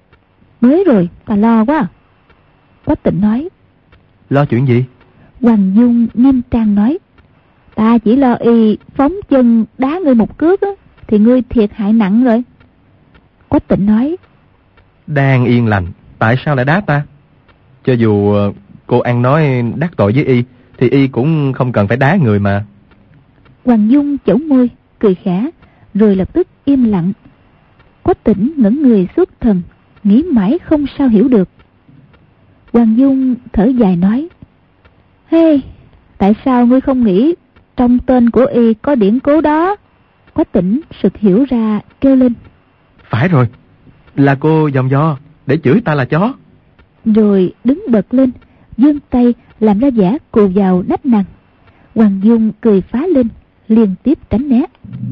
Mới rồi, ta lo quá. Quách Tĩnh nói. Lo chuyện gì? Hoàng Dung nghiêm trang nói. Ta chỉ lo y phóng chân đá ngươi một cước á, thì ngươi thiệt hại nặng rồi. Quách Tĩnh nói. Đang yên lành, tại sao lại đá ta? Cho dù cô ăn nói đắc tội với y, thì y cũng không cần phải đá người mà. Hoàng Dung chẩu môi, cười khẽ, rồi lập tức im lặng. Quách Tĩnh ngẩn người xuất thần, nghĩ mãi không sao hiểu được. Hoàng Dung thở dài nói. Hey, tại sao ngươi không nghĩ trong tên của y có điển cố đó? Quách Tĩnh sực hiểu ra, kêu lên. Phải rồi, là cô dòm do để chửi ta là chó. Rồi đứng bật lên, giương tay làm ra vẻ cù vào nách nàng. Hoàng Dung cười phá lên, liên tiếp tránh né.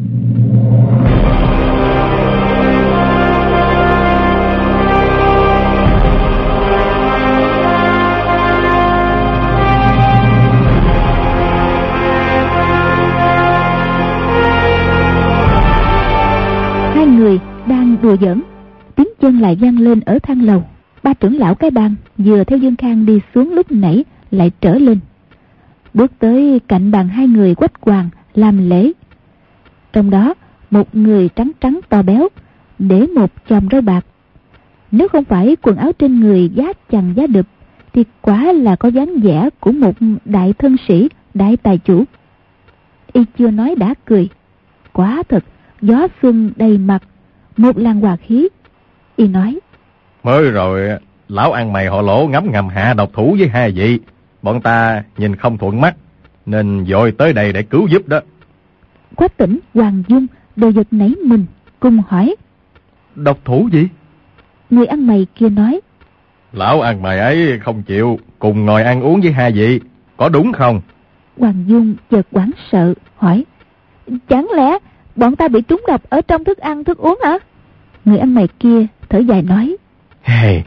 Hai người đang đùa giỡn, tiếng chân lại vang lên ở thang lầu. Ba trưởng lão cái bang vừa theo Dương Khang đi xuống lúc nãy lại trở lên, bước tới cạnh bàn hai người Quách Hoàng làm lễ. Trong đó một người trắng trắng to béo, để một chòm râu bạc. Nếu không phải quần áo trên người giá chằng giá đụp, thì quả là có dáng vẻ của một đại thân sĩ, đại tài chủ. Y chưa nói đã cười. Quả thật gió xuân đầy mặt, một làn hòa khí. Y nói. Mới rồi lão ăn mày họ Lỗ ngấm ngầm hạ độc thủ với hai vị, bọn ta nhìn không thuận mắt nên vội tới đây để cứu giúp đó. Quách Tĩnh, Hoàng Dung đều giật nảy mình, cùng hỏi. Độc thủ gì? Người ăn mày kia nói. Lão ăn mày ấy không chịu cùng ngồi ăn uống với hai vị, có đúng không? Hoàng Dung chợt hoảng sợ hỏi. Chẳng lẽ bọn ta bị trúng độc ở trong thức ăn thức uống hả? Người ăn mày kia thở dài nói. Hey,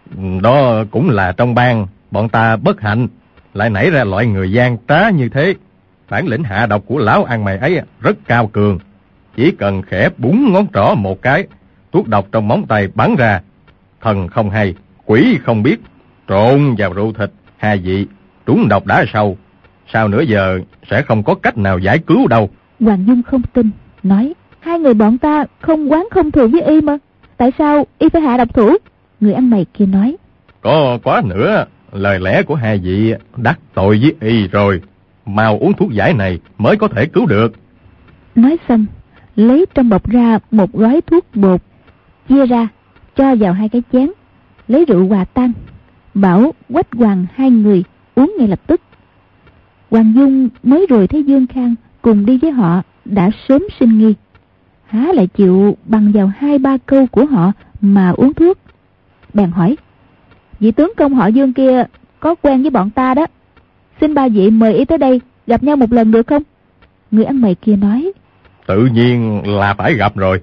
đó cũng là trong bang bọn ta bất hạnh lại nảy ra loại người gian trá như thế. Bản lĩnh hạ độc của lão ăn mày ấy rất cao cường, chỉ cần khẽ búng ngón trỏ một cái, thuốc độc trong móng tay bắn ra. Thần không hay, quỷ không biết, trộn vào rượu thịt hai vị trúng độc đã sâu, sau nửa giờ sẽ không có cách nào giải cứu đâu. Hoàng Dung không tin, nói. Hai người bọn ta không oán không thù với y mà, tại sao y phải hạ độc thủ? Người ăn mày kia nói. Có quá nữa, lời lẽ của hai vị đắc tội với y rồi, mau uống thuốc giải này mới có thể cứu được. Nói xong, lấy trong bọc ra một gói thuốc bột, chia ra cho vào hai cái chén, lấy rượu hòa tan, bảo Quách Hoàng hai người uống ngay lập tức. Hoàng Dung mới rồi thấy Dương Khang cùng đi với họ đã sớm sinh nghi, há lại chịu bằng vào hai ba câu của họ mà uống thuốc. Bèn hỏi: vị tướng công họ Dương kia có quen với bọn ta đó, xin ba vị mời y tới đây gặp nhau một lần được không? Người ăn mày kia nói: tự nhiên là phải gặp rồi.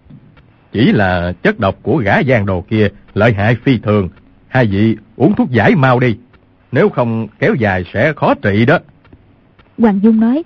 Chỉ là chất độc của gã giang đồ kia lợi hại phi thường, hai vị uống thuốc giải mau đi, nếu không kéo dài sẽ khó trị đó. Hoàng Dung nói: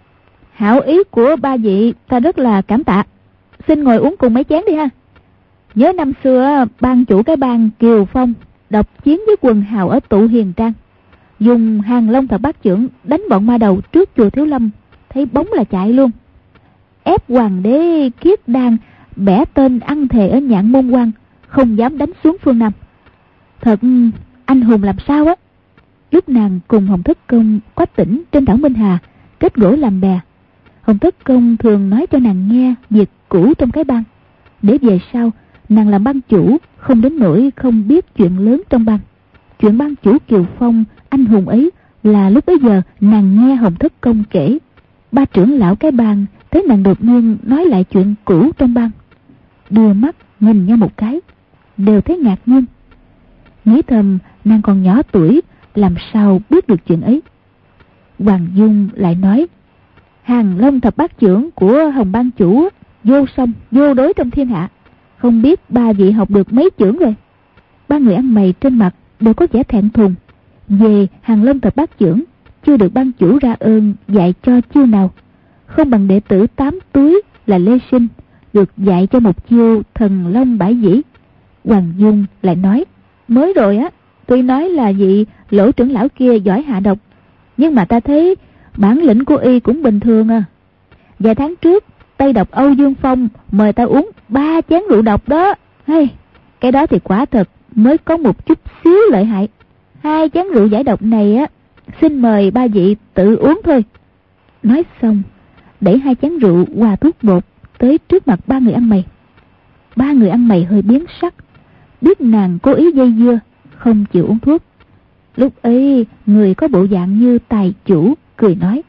hảo ý của ba vị ta rất là cảm tạ, xin ngồi uống cùng mấy chén đi ha. Nhớ năm xưa ban chủ cái bang Kiều Phong độc chiến với quần hào ở Tụ Hiền Trang, dùng Hàng Long Thập Bát Chưởng đánh bọn ma đầu trước chùa Thiếu Lâm, thấy bóng là chạy luôn. Ép hoàng đế Kiết Đan bẻ tên ăn thề ở Nhạn Môn Quan, không dám đánh xuống phương Nam. Thật anh hùng làm sao á. Lúc nàng cùng Hồng Thất Công, Quách Tỉnh trên đảo Minh Hà kết gỗ làm bè, Hồng Thất Công thường nói cho nàng nghe việc cũ trong cái bang, để về sau nàng làm bang chủ không đến nỗi không biết chuyện lớn trong bang. Chuyện bang chủ Kiều Phong anh hùng ấy là lúc bấy giờ nàng nghe Hồng Thất Công kể. Ba trưởng lão cái bang thấy nàng đột nhiên nói lại chuyện cũ trong bang, đưa mắt nhìn nhau một cái, đều thấy ngạc nhiên, nghĩ thầm nàng còn nhỏ tuổi làm sao biết được chuyện ấy. Hoàng Dung lại nói: Hàng Long Thập Bát Chưởng của Hồng bang chủ vô song vô đối trong thiên hạ, không biết ba vị học được mấy chưởng rồi. Ba người ăn mày trên mặt đều có vẻ thẹn thùng. Về Hàng Long Thập Bát Chưởng chưa được ban chủ ra ơn dạy cho chiêu nào, không bằng đệ tử tám túi là Lê Sinh được dạy cho một chiêu Thần Long Bãi Dĩ. Hoàng Dung lại nói: mới rồi á, tuy nói là vị Lỗ trưởng lão kia giỏi hạ độc, nhưng mà ta thấy bản lĩnh của y cũng bình thường à. Vài tháng trước Tây độc Âu Dương Phong mời ta uống ba chén rượu độc đó. Hey, cái đó thì quả thật mới có một chút xíu lợi hại. Hai chén rượu giải độc này á, xin mời ba vị tự uống thôi. Nói xong đẩy hai chén rượu hòa thuốc bột tới trước mặt ba người ăn mày. Ba người ăn mày hơi biến sắc, biết nàng cố ý dây dưa không chịu uống thuốc. Lúc ấy người có bộ dạng như tài chủ cười nói: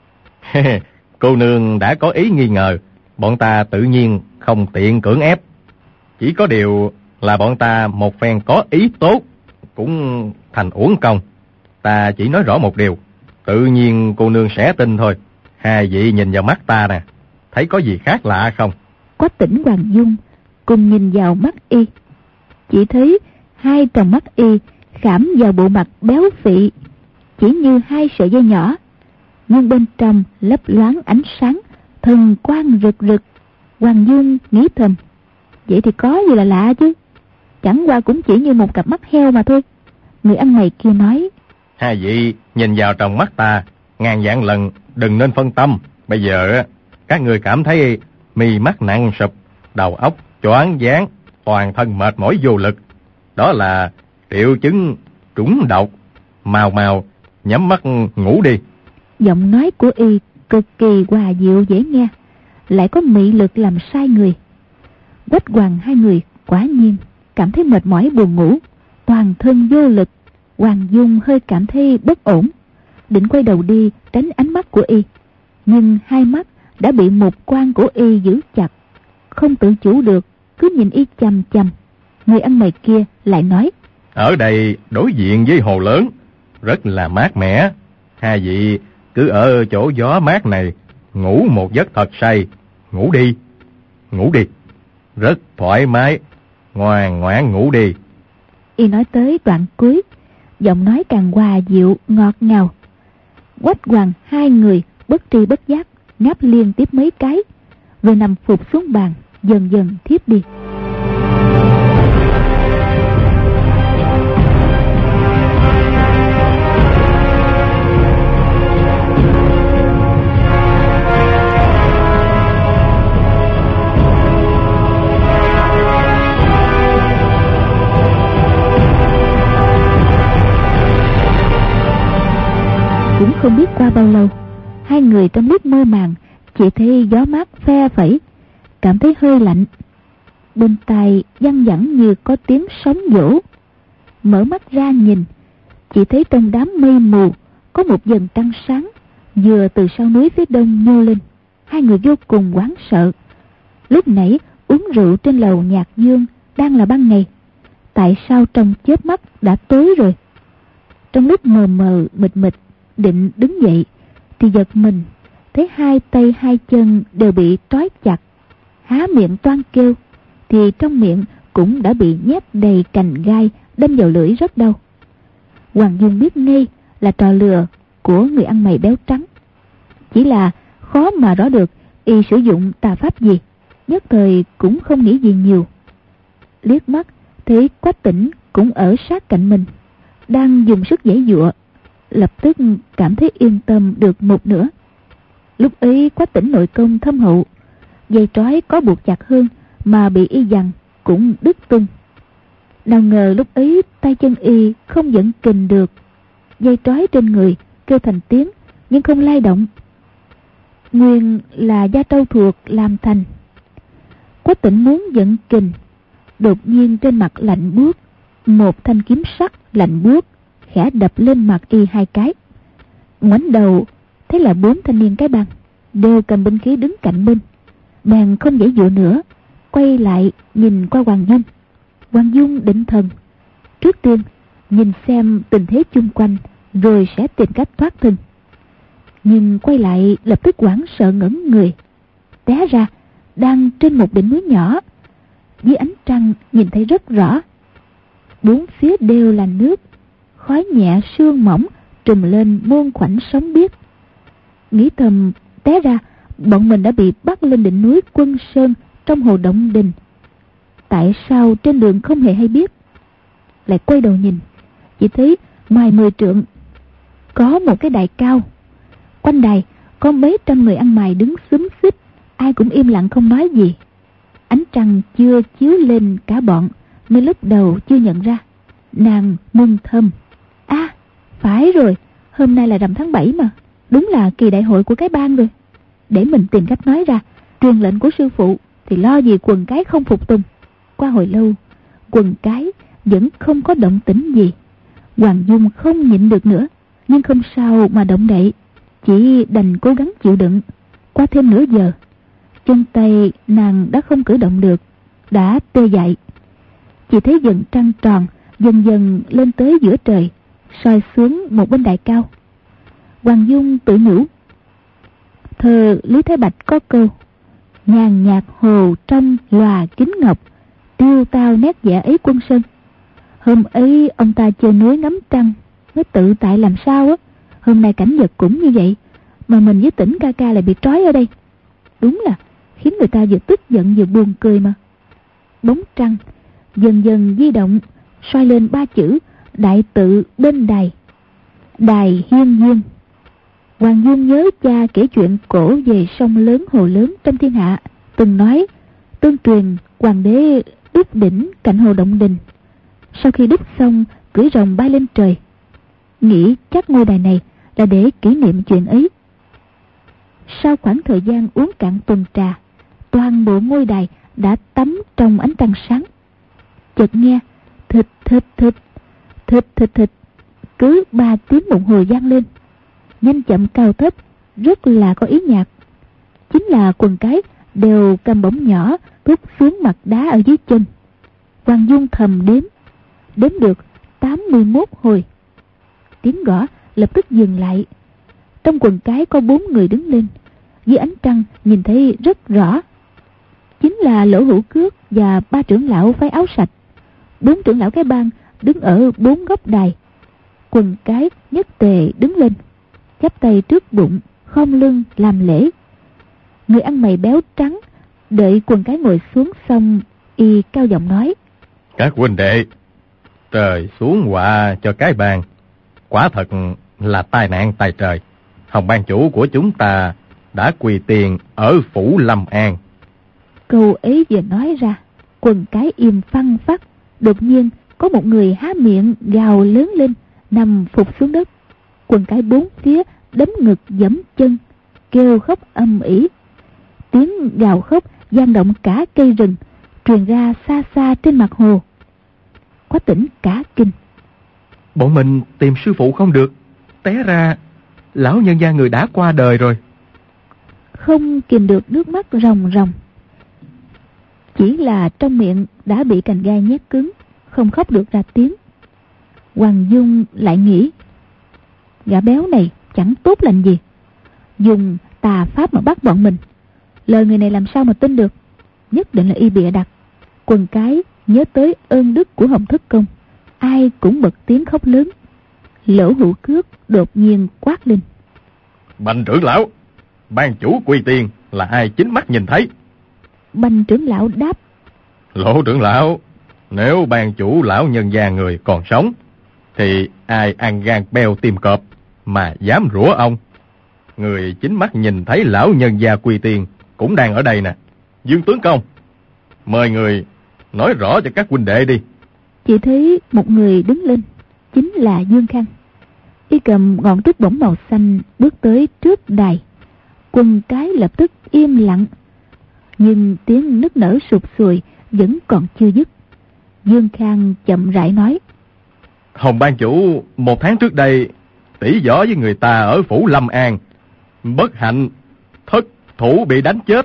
cô nương đã có ý nghi ngờ, bọn ta tự nhiên không tiện cưỡng ép. Chỉ có điều là bọn ta một phen có ý tốt cũng thành uổng công. Ta chỉ nói rõ một điều, tự nhiên cô nương sẽ tin thôi. Hai vị nhìn vào mắt ta nè, thấy có gì khác lạ không? Quách Tỉnh, Hoàng Dung cùng nhìn vào mắt y, chỉ thấy hai tròng mắt y khảm vào bộ mặt béo phị chỉ như hai sợi dây nhỏ, nhưng bên trong lấp loáng ánh sáng thần quang rực rực. Hoàng Dung nghĩ thầm: vậy thì có gì là lạ chứ, chẳng qua cũng chỉ như một cặp mắt heo mà thôi. Người ăn mày kia nói: hai vị nhìn vào trong mắt ta ngàn vạn lần đừng nên phân tâm. Bây giờ các người cảm thấy mi mắt nặng sụp, đầu óc choáng váng, toàn thân mệt mỏi vô lực, đó là triệu chứng trúng độc. Mau mau nhắm mắt ngủ đi. Giọng nói của y cực kỳ hòa dịu dễ nghe, lại có mị lực làm sai người. Quách Hoàng hai người quả nhiên cảm thấy mệt mỏi buồn ngủ, toàn thân vô lực. Hoàng Dung hơi cảm thấy bất ổn, định quay đầu đi tránh ánh mắt của y, nhưng hai mắt đã bị một quan của y giữ chặt, không tự chủ được cứ nhìn y chằm chằm. Người ăn mày kia lại nói: ở đây đối diện với hồ lớn, rất là mát mẻ. Hai vị cứ ở chỗ gió mát này ngủ một giấc thật say. Ngủ đi, ngủ đi, rất thoải mái, ngoan ngoãn ngủ đi. Y nói tới đoạn cuối, giọng nói càng hòa dịu ngọt ngào. Quách Hoàng hai người bất tri bất giác ngáp liên tiếp mấy cái, rồi nằm phục xuống bàn, dần dần thiếp đi. Cũng không biết qua bao lâu, hai người trong lúc mơ màng chỉ thấy gió mát phe phẩy, cảm thấy hơi lạnh. Bên tai văng vẳng như có tiếng sóng vỗ. Mở mắt ra nhìn, chỉ thấy trong đám mây mù có một vầng trăng sáng vừa từ sau núi phía đông nhô lên. Hai người vô cùng hoảng sợ. Lúc nãy uống rượu trên lầu Nhạc Dương đang là ban ngày, tại sao trong chớp mắt đã tối rồi? Trong lúc mờ mờ mịt mịt định đứng dậy thì giật mình thấy hai tay hai chân đều bị trói chặt. Há miệng toan kêu thì trong miệng cũng đã bị nhét đầy cành gai đâm vào lưỡi rất đau. Hoàng Dung biết ngay là trò lừa của người ăn mày béo trắng, chỉ là khó mà rõ được y sử dụng tà pháp gì, nhất thời cũng không nghĩ gì nhiều. Liếc mắt thấy Quách Tĩnh cũng ở sát cạnh mình, đang dùng sức giãy giụa, lập tức cảm thấy yên tâm được một nửa. Lúc ấy Quách Tĩnh nội công thâm hậu, dây trói có buộc chặt hơn mà bị y giằng cũng đứt tung. Nào ngờ lúc ấy tay chân y không dẫn kình được, dây trói trên người kêu thành tiếng nhưng không lay động. Nguyên là da trâu thuộc làm thành. Quách Tĩnh muốn dẫn kình, đột nhiên trên mặt lạnh buốt, một thanh kiếm sắt lạnh buốt khẽ đập lên mặt y hai cái. Ngoảnh đầu thấy là bốn thanh niên cái bang đều cầm binh khí đứng cạnh bên, bèn không giãy giụa nữa, quay lại nhìn qua Hoàng Dung. Hoàng Dung định thần, trước tiên nhìn xem tình thế chung quanh rồi sẽ tìm cách thoát thân. Nhưng quay lại lập tức hoảng sợ ngẩn người, té ra đang trên một đỉnh núi nhỏ, dưới ánh trăng nhìn thấy rất rõ. Bốn phía đều là nước, khói nhẹ sương mỏng trùm lên muôn khoảnh sóng biếc. Nghĩ thầm té ra bọn mình đã bị bắt lên đỉnh núi Quân Sơn trong hồ Động Đình. Tại sao trên đường không hề hay biết? Lại quay đầu nhìn, chỉ thấy ngoài mười trượng có một cái đài cao, quanh đài có mấy trăm người ăn mày đứng xúm xít, ai cũng im lặng không nói gì. Ánh trăng chưa chiếu lên cả bọn nên lúc đầu chưa nhận ra. Nàng mừng thầm, à phải rồi, hôm nay là rằm tháng bảy mà, đúng là kỳ đại hội của cái bang rồi. Để mình tìm cách nói ra, truyền lệnh của sư phụ thì lo gì Quần Cái không phục tùng. Qua hồi lâu, Quần Cái vẫn không có động tĩnh gì. Hoàng Dung không nhịn được nữa, nhưng không sao mà động đậy, chỉ đành cố gắng chịu đựng. Qua thêm nửa giờ, chân tay nàng đã không cử động được, đã tê dại. Chỉ thấy dần trăng tròn dần dần lên tới giữa trời, soi xuống một bên đài cao. Hoàng Dung tự nhủ, thơ Lý Thái Bạch có câu: nhàn nhạt hồ trong lòa kính ngọc, tiêu tao nét vẽ ấy Quân Sơn. Hôm ấy ông ta chơi núi ngắm trăng mới tự tại làm sao á. Hôm nay cảnh vật cũng như vậy, mà mình với Tĩnh ca ca lại bị trói ở đây. Đúng là khiến người ta vừa tức giận vừa buồn cười mà. Bóng trăng dần dần di động, soi lên ba chữ đại tự bên đài: Đài Hiên Viên. Hoàng Dung nhớ cha kể chuyện cổ về sông lớn hồ lớn trong thiên hạ, từng nói tương truyền hoàng đế đúc đỉnh cạnh hồ Động Đình, sau khi đúc xong cưỡi rồng bay lên trời. Nghĩ chắc ngôi đài này là để kỷ niệm chuyện ấy. Sau khoảng thời gian uống cạn tuần trà, toàn bộ ngôi đài đã tắm trong ánh trăng sáng. Chợt nghe thịt thịt thịt thịt thịt thịt cứ ba tiếng đồng hồ vang lên, nhanh chậm cao thấp, rất là có ý nhạc. Chính là Quần Cái đều cầm bổng nhỏ rút xuống mặt đá ở dưới chân. Hoàng Dung thầm đếm, đếm được tám mươi mốt hồi. Tiếng gõ lập tức dừng lại. Trong Quần Cái có bốn người đứng lên, dưới ánh trăng nhìn thấy rất rõ. Chính là Lỗ Hữu Cước và ba trưởng lão phái áo sạch. Bốn trưởng lão cái bang đứng ở bốn góc đài. Quần Cái nhất tề đứng lên, chắp tay trước bụng, khom lưng làm lễ. Người ăn mày béo trắng đợi Quần Cái ngồi xuống xong, y cao giọng nói: các huynh đệ, trời xuống họa cho cái bang, quả thật là tai nạn tài trời. Hồng ban chủ của chúng ta đã quỳ tiền ở phủ Lâm An. Câu ấy vừa nói ra, Quần Cái im phăng phắc. Đột nhiên có một người há miệng gào lớn lên, nằm phục xuống đất. Quần Cái bốn phía đấm ngực giẫm chân, kêu khóc âm ỉ. Tiếng gào khóc vang động cả cây rừng, truyền ra xa xa trên mặt hồ. Quách Tĩnh cả kinh: bọn mình tìm sư phụ không được, té ra lão nhân gia người đã qua đời rồi. Không kìm được nước mắt ròng ròng. Chỉ là trong miệng đã bị cành gai nhét cứng, không khóc được ra tiếng. Hoàng Dung lại nghĩ, gã béo này chẳng tốt lành gì, dùng tà pháp mà bắt bọn mình. Lời người này làm sao mà tin được, nhất định là y bịa đặt. Quần cái nhớ tới ơn đức của Hồng Thất Công, ai cũng bật tiếng khóc lớn. Lỗ Hữu Cước đột nhiên quát lên: Bành trưởng lão, ban chủ quy tiền là ai chính mắt nhìn thấy? Bành trưởng lão đáp: Lỗ trưởng lão, nếu ban chủ lão nhân gia người còn sống, thì ai ăn gan beo tim cọp mà dám rủa ông? Người chính mắt nhìn thấy lão nhân gia quy tiền cũng đang ở đây nè. Dương tướng công, mời người nói rõ cho các huynh đệ đi. Chỉ thấy một người đứng lên, chính là Dương Khang. Y cầm ngọn trúc bổng màu xanh bước tới trước đài. Quần cái lập tức im lặng, nhưng tiếng nức nở sụt sùi vẫn còn chưa dứt. Dương Khang chậm rãi nói: Hồng ban chủ một tháng trước đây tỉ võ với người ta ở phủ Lâm An, bất hạnh thất thủ bị đánh chết.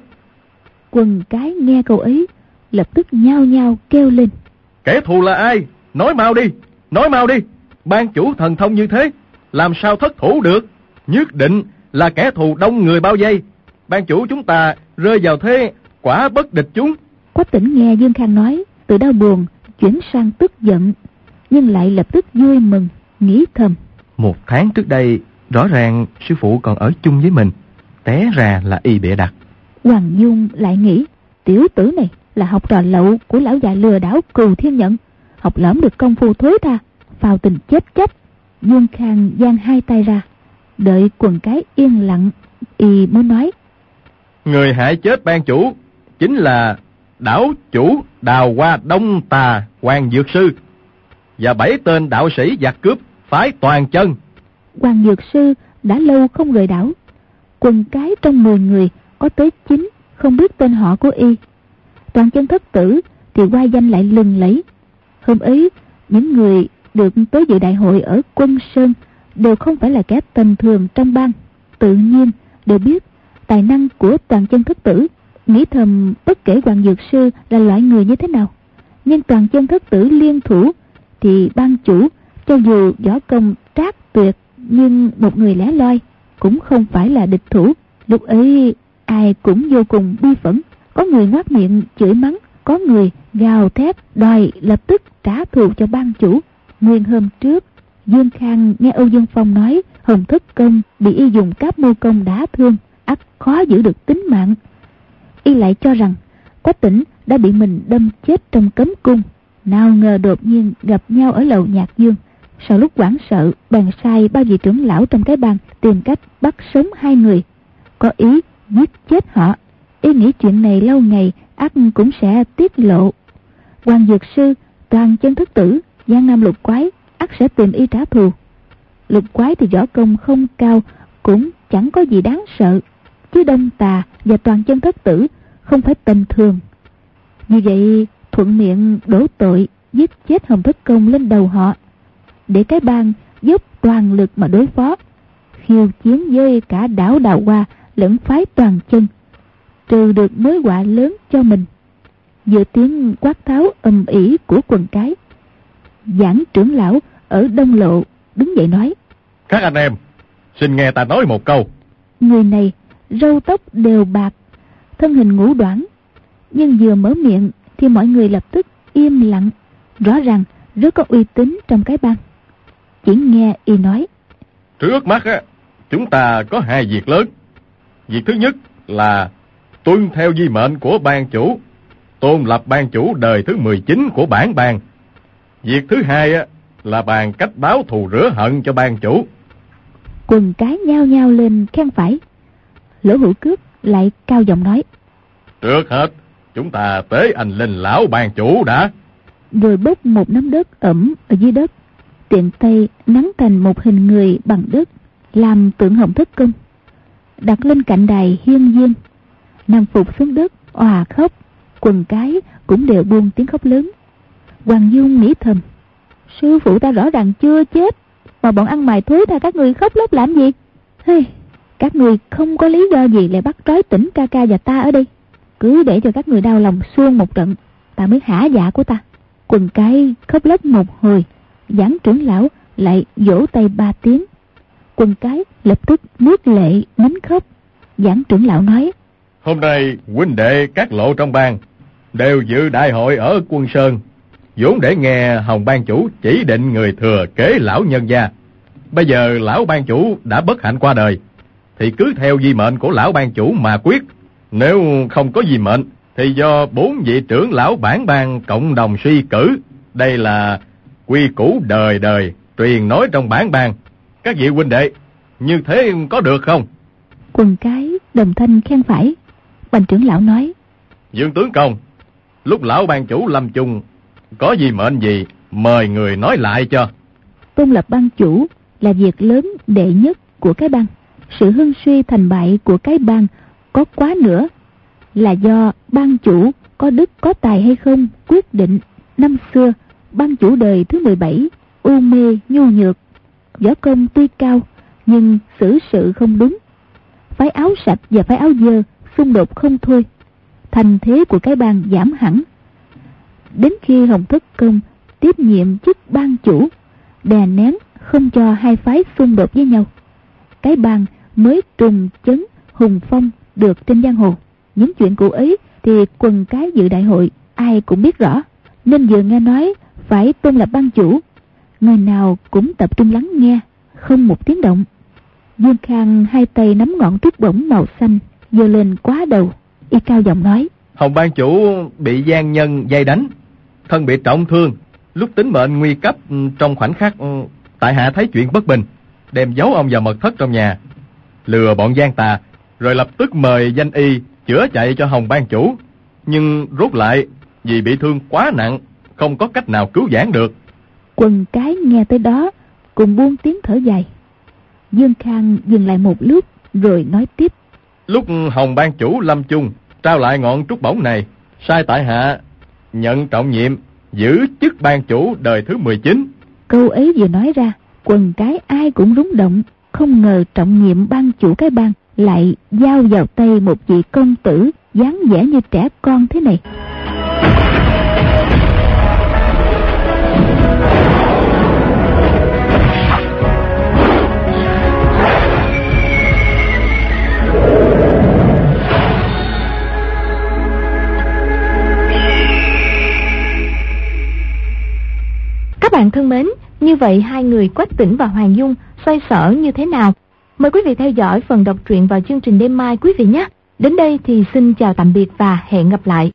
Quần cái nghe câu ấy lập tức nhao nhao kêu lên: Kẻ thù là ai? Nói mau đi, nói mau đi. Ban chủ thần thông như thế, làm sao thất thủ được? Nhất định là kẻ thù đông người bao vây. Ban chủ chúng ta rơi vào thế quả bất địch chúng. Quách Tĩnh nghe Dương Khang nói, từ đau buồn chuyển sang tức giận, nhưng lại lập tức vui mừng, nghĩ thầm: Một tháng trước đây rõ ràng sư phụ còn ở chung với mình, té ra là y bịa đặt. Hoàng Dung lại nghĩ, tiểu tử này là học trò lậu của lão già lừa đảo Cừu Thiên Nhận, học lỏm được công phu thối tha, phào tình chết chóc. Dương Khang giang hai tay ra, đợi quần cái yên lặng, y mới nói: Người hại chết ban chủ chính là đảo chủ Đào Hoa Đông Tà Hoàng Dược Sư và bảy tên đạo sĩ giặc cướp phái Toàn Chân. Hoàng Dược Sư đã lâu không rời đảo. Quần cái trong mười người có tới chín không biết tên họ của y. Toàn Chân thất tử thì qua danh lại lừng lẫy. Hôm ấy những người được tới dự đại hội ở Quân Sơn đều không phải là kẻ tầm thường trong bang, tự nhiên đều biết tài năng của Toàn Chân thất tử. Nghĩ thầm bất kể Hoàng Dược Sư là loại người như thế nào, nhưng Toàn Chân thất tử liên thủ thì ban chủ cho dù võ công trác tuyệt, nhưng một người lẻ loi cũng không phải là địch thủ. Lúc ấy ai cũng vô cùng bi phẫn, có người ngoác miệng chửi mắng, có người gào thét đòi lập tức trả thù cho ban chủ. Nguyên hôm trước, Dương Khang nghe Âu Dương Phong nói Hồng Thất Công bị y dùng cáp mưu công đả thương, ắt khó giữ được tính mạng. Y lại cho rằng Quách Tĩnh đã bị mình đâm chết trong cấm cung, nào ngờ đột nhiên gặp nhau ở lầu Nhạc Dương. Sau lúc hoảng sợ, bèn sai bao vị trưởng lão trong cái bang tìm cách bắt sống hai người, có ý giết chết họ. Y nghĩ chuyện này lâu ngày ắt cũng sẽ tiết lộ. Hoàng Dược Sư, Toàn Chân thất tử, Giang Nam Lục Quái ắt sẽ tìm y trả thù. Lục Quái thì võ công không cao, cũng chẳng có gì đáng sợ, chứ Đông Tà và Toàn Chân thất tử không phải tầm thường. Như vậy thuận miệng đổ tội giết chết Hồng Thất Công lên đầu họ, để cái bang dốc toàn lực mà đối phó, khiêu chiến với cả đảo Đào Hoa lẫn phái Toàn Chân, trừ được mối họa lớn cho mình. Giữa tiếng quát tháo ầm ĩ của quần cái, Giảng trưởng lão ở Đông Lộ đứng dậy nói: Các anh em, xin nghe ta nói một câu. Người này râu tóc đều bạc, thân hình ngũ đoản, nhưng vừa mở miệng thì mọi người lập tức im lặng, rõ ràng rất có uy tín trong cái bang. Chỉ nghe y nói: Trước mắt á, chúng ta có hai việc lớn. Việc thứ nhất là tuân theo di mệnh của ban chủ, tôn lập ban chủ đời thứ mười chín của bản bang. Việc thứ hai á, là bàn cách báo thù rửa hận cho ban chủ. Quần cái nhao nhao lên khen phải. Lỗ Hữu Cước lại cao giọng nói: Trước hết, chúng ta tế anh linh lão ban chủ đã. Rồi bốc một nắm đất ẩm ở dưới đất, tiện tay nắn thành một hình người bằng đất, làm tượng Hồng Thất Công, đặt lên cạnh đài hiên viên. Nằm phục xuống đất òa khóc. Quần cái cũng đều buông tiếng khóc lớn. Hoàng Dung nghĩ thầm: sư phụ ta rõ ràng chưa chết, mà bọn ăn mày thối tha các người khóc lóc làm gì? Hey, các người không có lý do gì lại bắt trói Tĩnh ca ca và ta ở đây. Cứ để cho các người đau lòng xuông một trận, ta mới hả dạ của ta. Quần cái khóc lóc một hồi, Giảng trưởng lão lại vỗ tay ba tiếng. Quần cái lập tức nuốt lệ nín khóc. Giảng trưởng lão nói: Hôm nay huynh đệ các lộ trong bang đều dự đại hội ở Quân Sơn, vốn để nghe Hồng ban chủ chỉ định người thừa kế lão nhân gia. Bây giờ lão ban chủ đã bất hạnh qua đời, thì cứ theo di mệnh của lão ban chủ mà quyết. Nếu không có di mệnh thì do bốn vị trưởng lão bản bang cộng đồng suy cử. Đây là quy củ đời đời truyền nói trong bản bang. Các vị huynh đệ, như thế có được không? Quần cái đồng thanh khen phải. Bành trưởng lão nói: Dương tướng công, lúc lão ban chủ lâm chung có gì mệnh gì, mời người nói lại cho. Tôn lập ban chủ là việc lớn đệ nhất của cái bang. Sự hưng suy thành bại của cái bang có quá nữa là do ban chủ có đức có tài hay không quyết định. Năm xưa ban chủ đời thứ mười bảy u mê nhu nhược, võ công tuy cao nhưng xử sự không đúng, phái áo sạch và phái áo dơ xung đột không thôi, thành thế của cái bang giảm hẳn. Đến khi Hồng Thất Công tiếp nhiệm chức ban chủ, đè nén không cho hai phái xung đột với nhau, cái bang mới trùng chấn hùng phong được trên giang hồ. Những chuyện cũ ấy thì quần cái dự đại hội ai cũng biết rõ, nên vừa nghe nói phải tôn lập ban chủ, người nào cũng tập trung lắng nghe, không một tiếng động. Dương Khang hai tay nắm ngọn trúc bổng màu xanh giơ lên quá đầu, y cao giọng nói: Hồng ban chủ bị gian nhân dây đánh, thân bị trọng thương. Lúc tính mệnh nguy cấp, trong khoảnh khắc tại hạ thấy chuyện bất bình, đem giấu ông vào mật thất trong nhà, lừa bọn gian tà, rồi lập tức mời danh y chữa chạy cho Hồng ban chủ. Nhưng rốt lại vì bị thương quá nặng, không có cách nào cứu vãn được. Quần cái nghe tới đó cùng buông tiếng thở dài. Dương Khang dừng lại một lúc rồi nói tiếp: Lúc Hồng ban chủ lâm chung trao lại ngọn trúc bổng này, sai tại hạ nhận trọng nhiệm giữ chức ban chủ đời thứ mười chín. Câu ấy vừa nói ra, quần cái ai cũng rúng động. Không ngờ trọng nhiệm ban chủ cái bang lại giao vào tay một vị công tử dáng vẻ như trẻ con thế này. Các bạn thân mến, như vậy hai người Quách Tĩnh và Hoàng Dung xoay sở như thế nào? Mời quý vị theo dõi phần đọc truyện vào chương trình đêm mai quý vị nhé. Đến đây thì xin chào tạm biệt và hẹn gặp lại.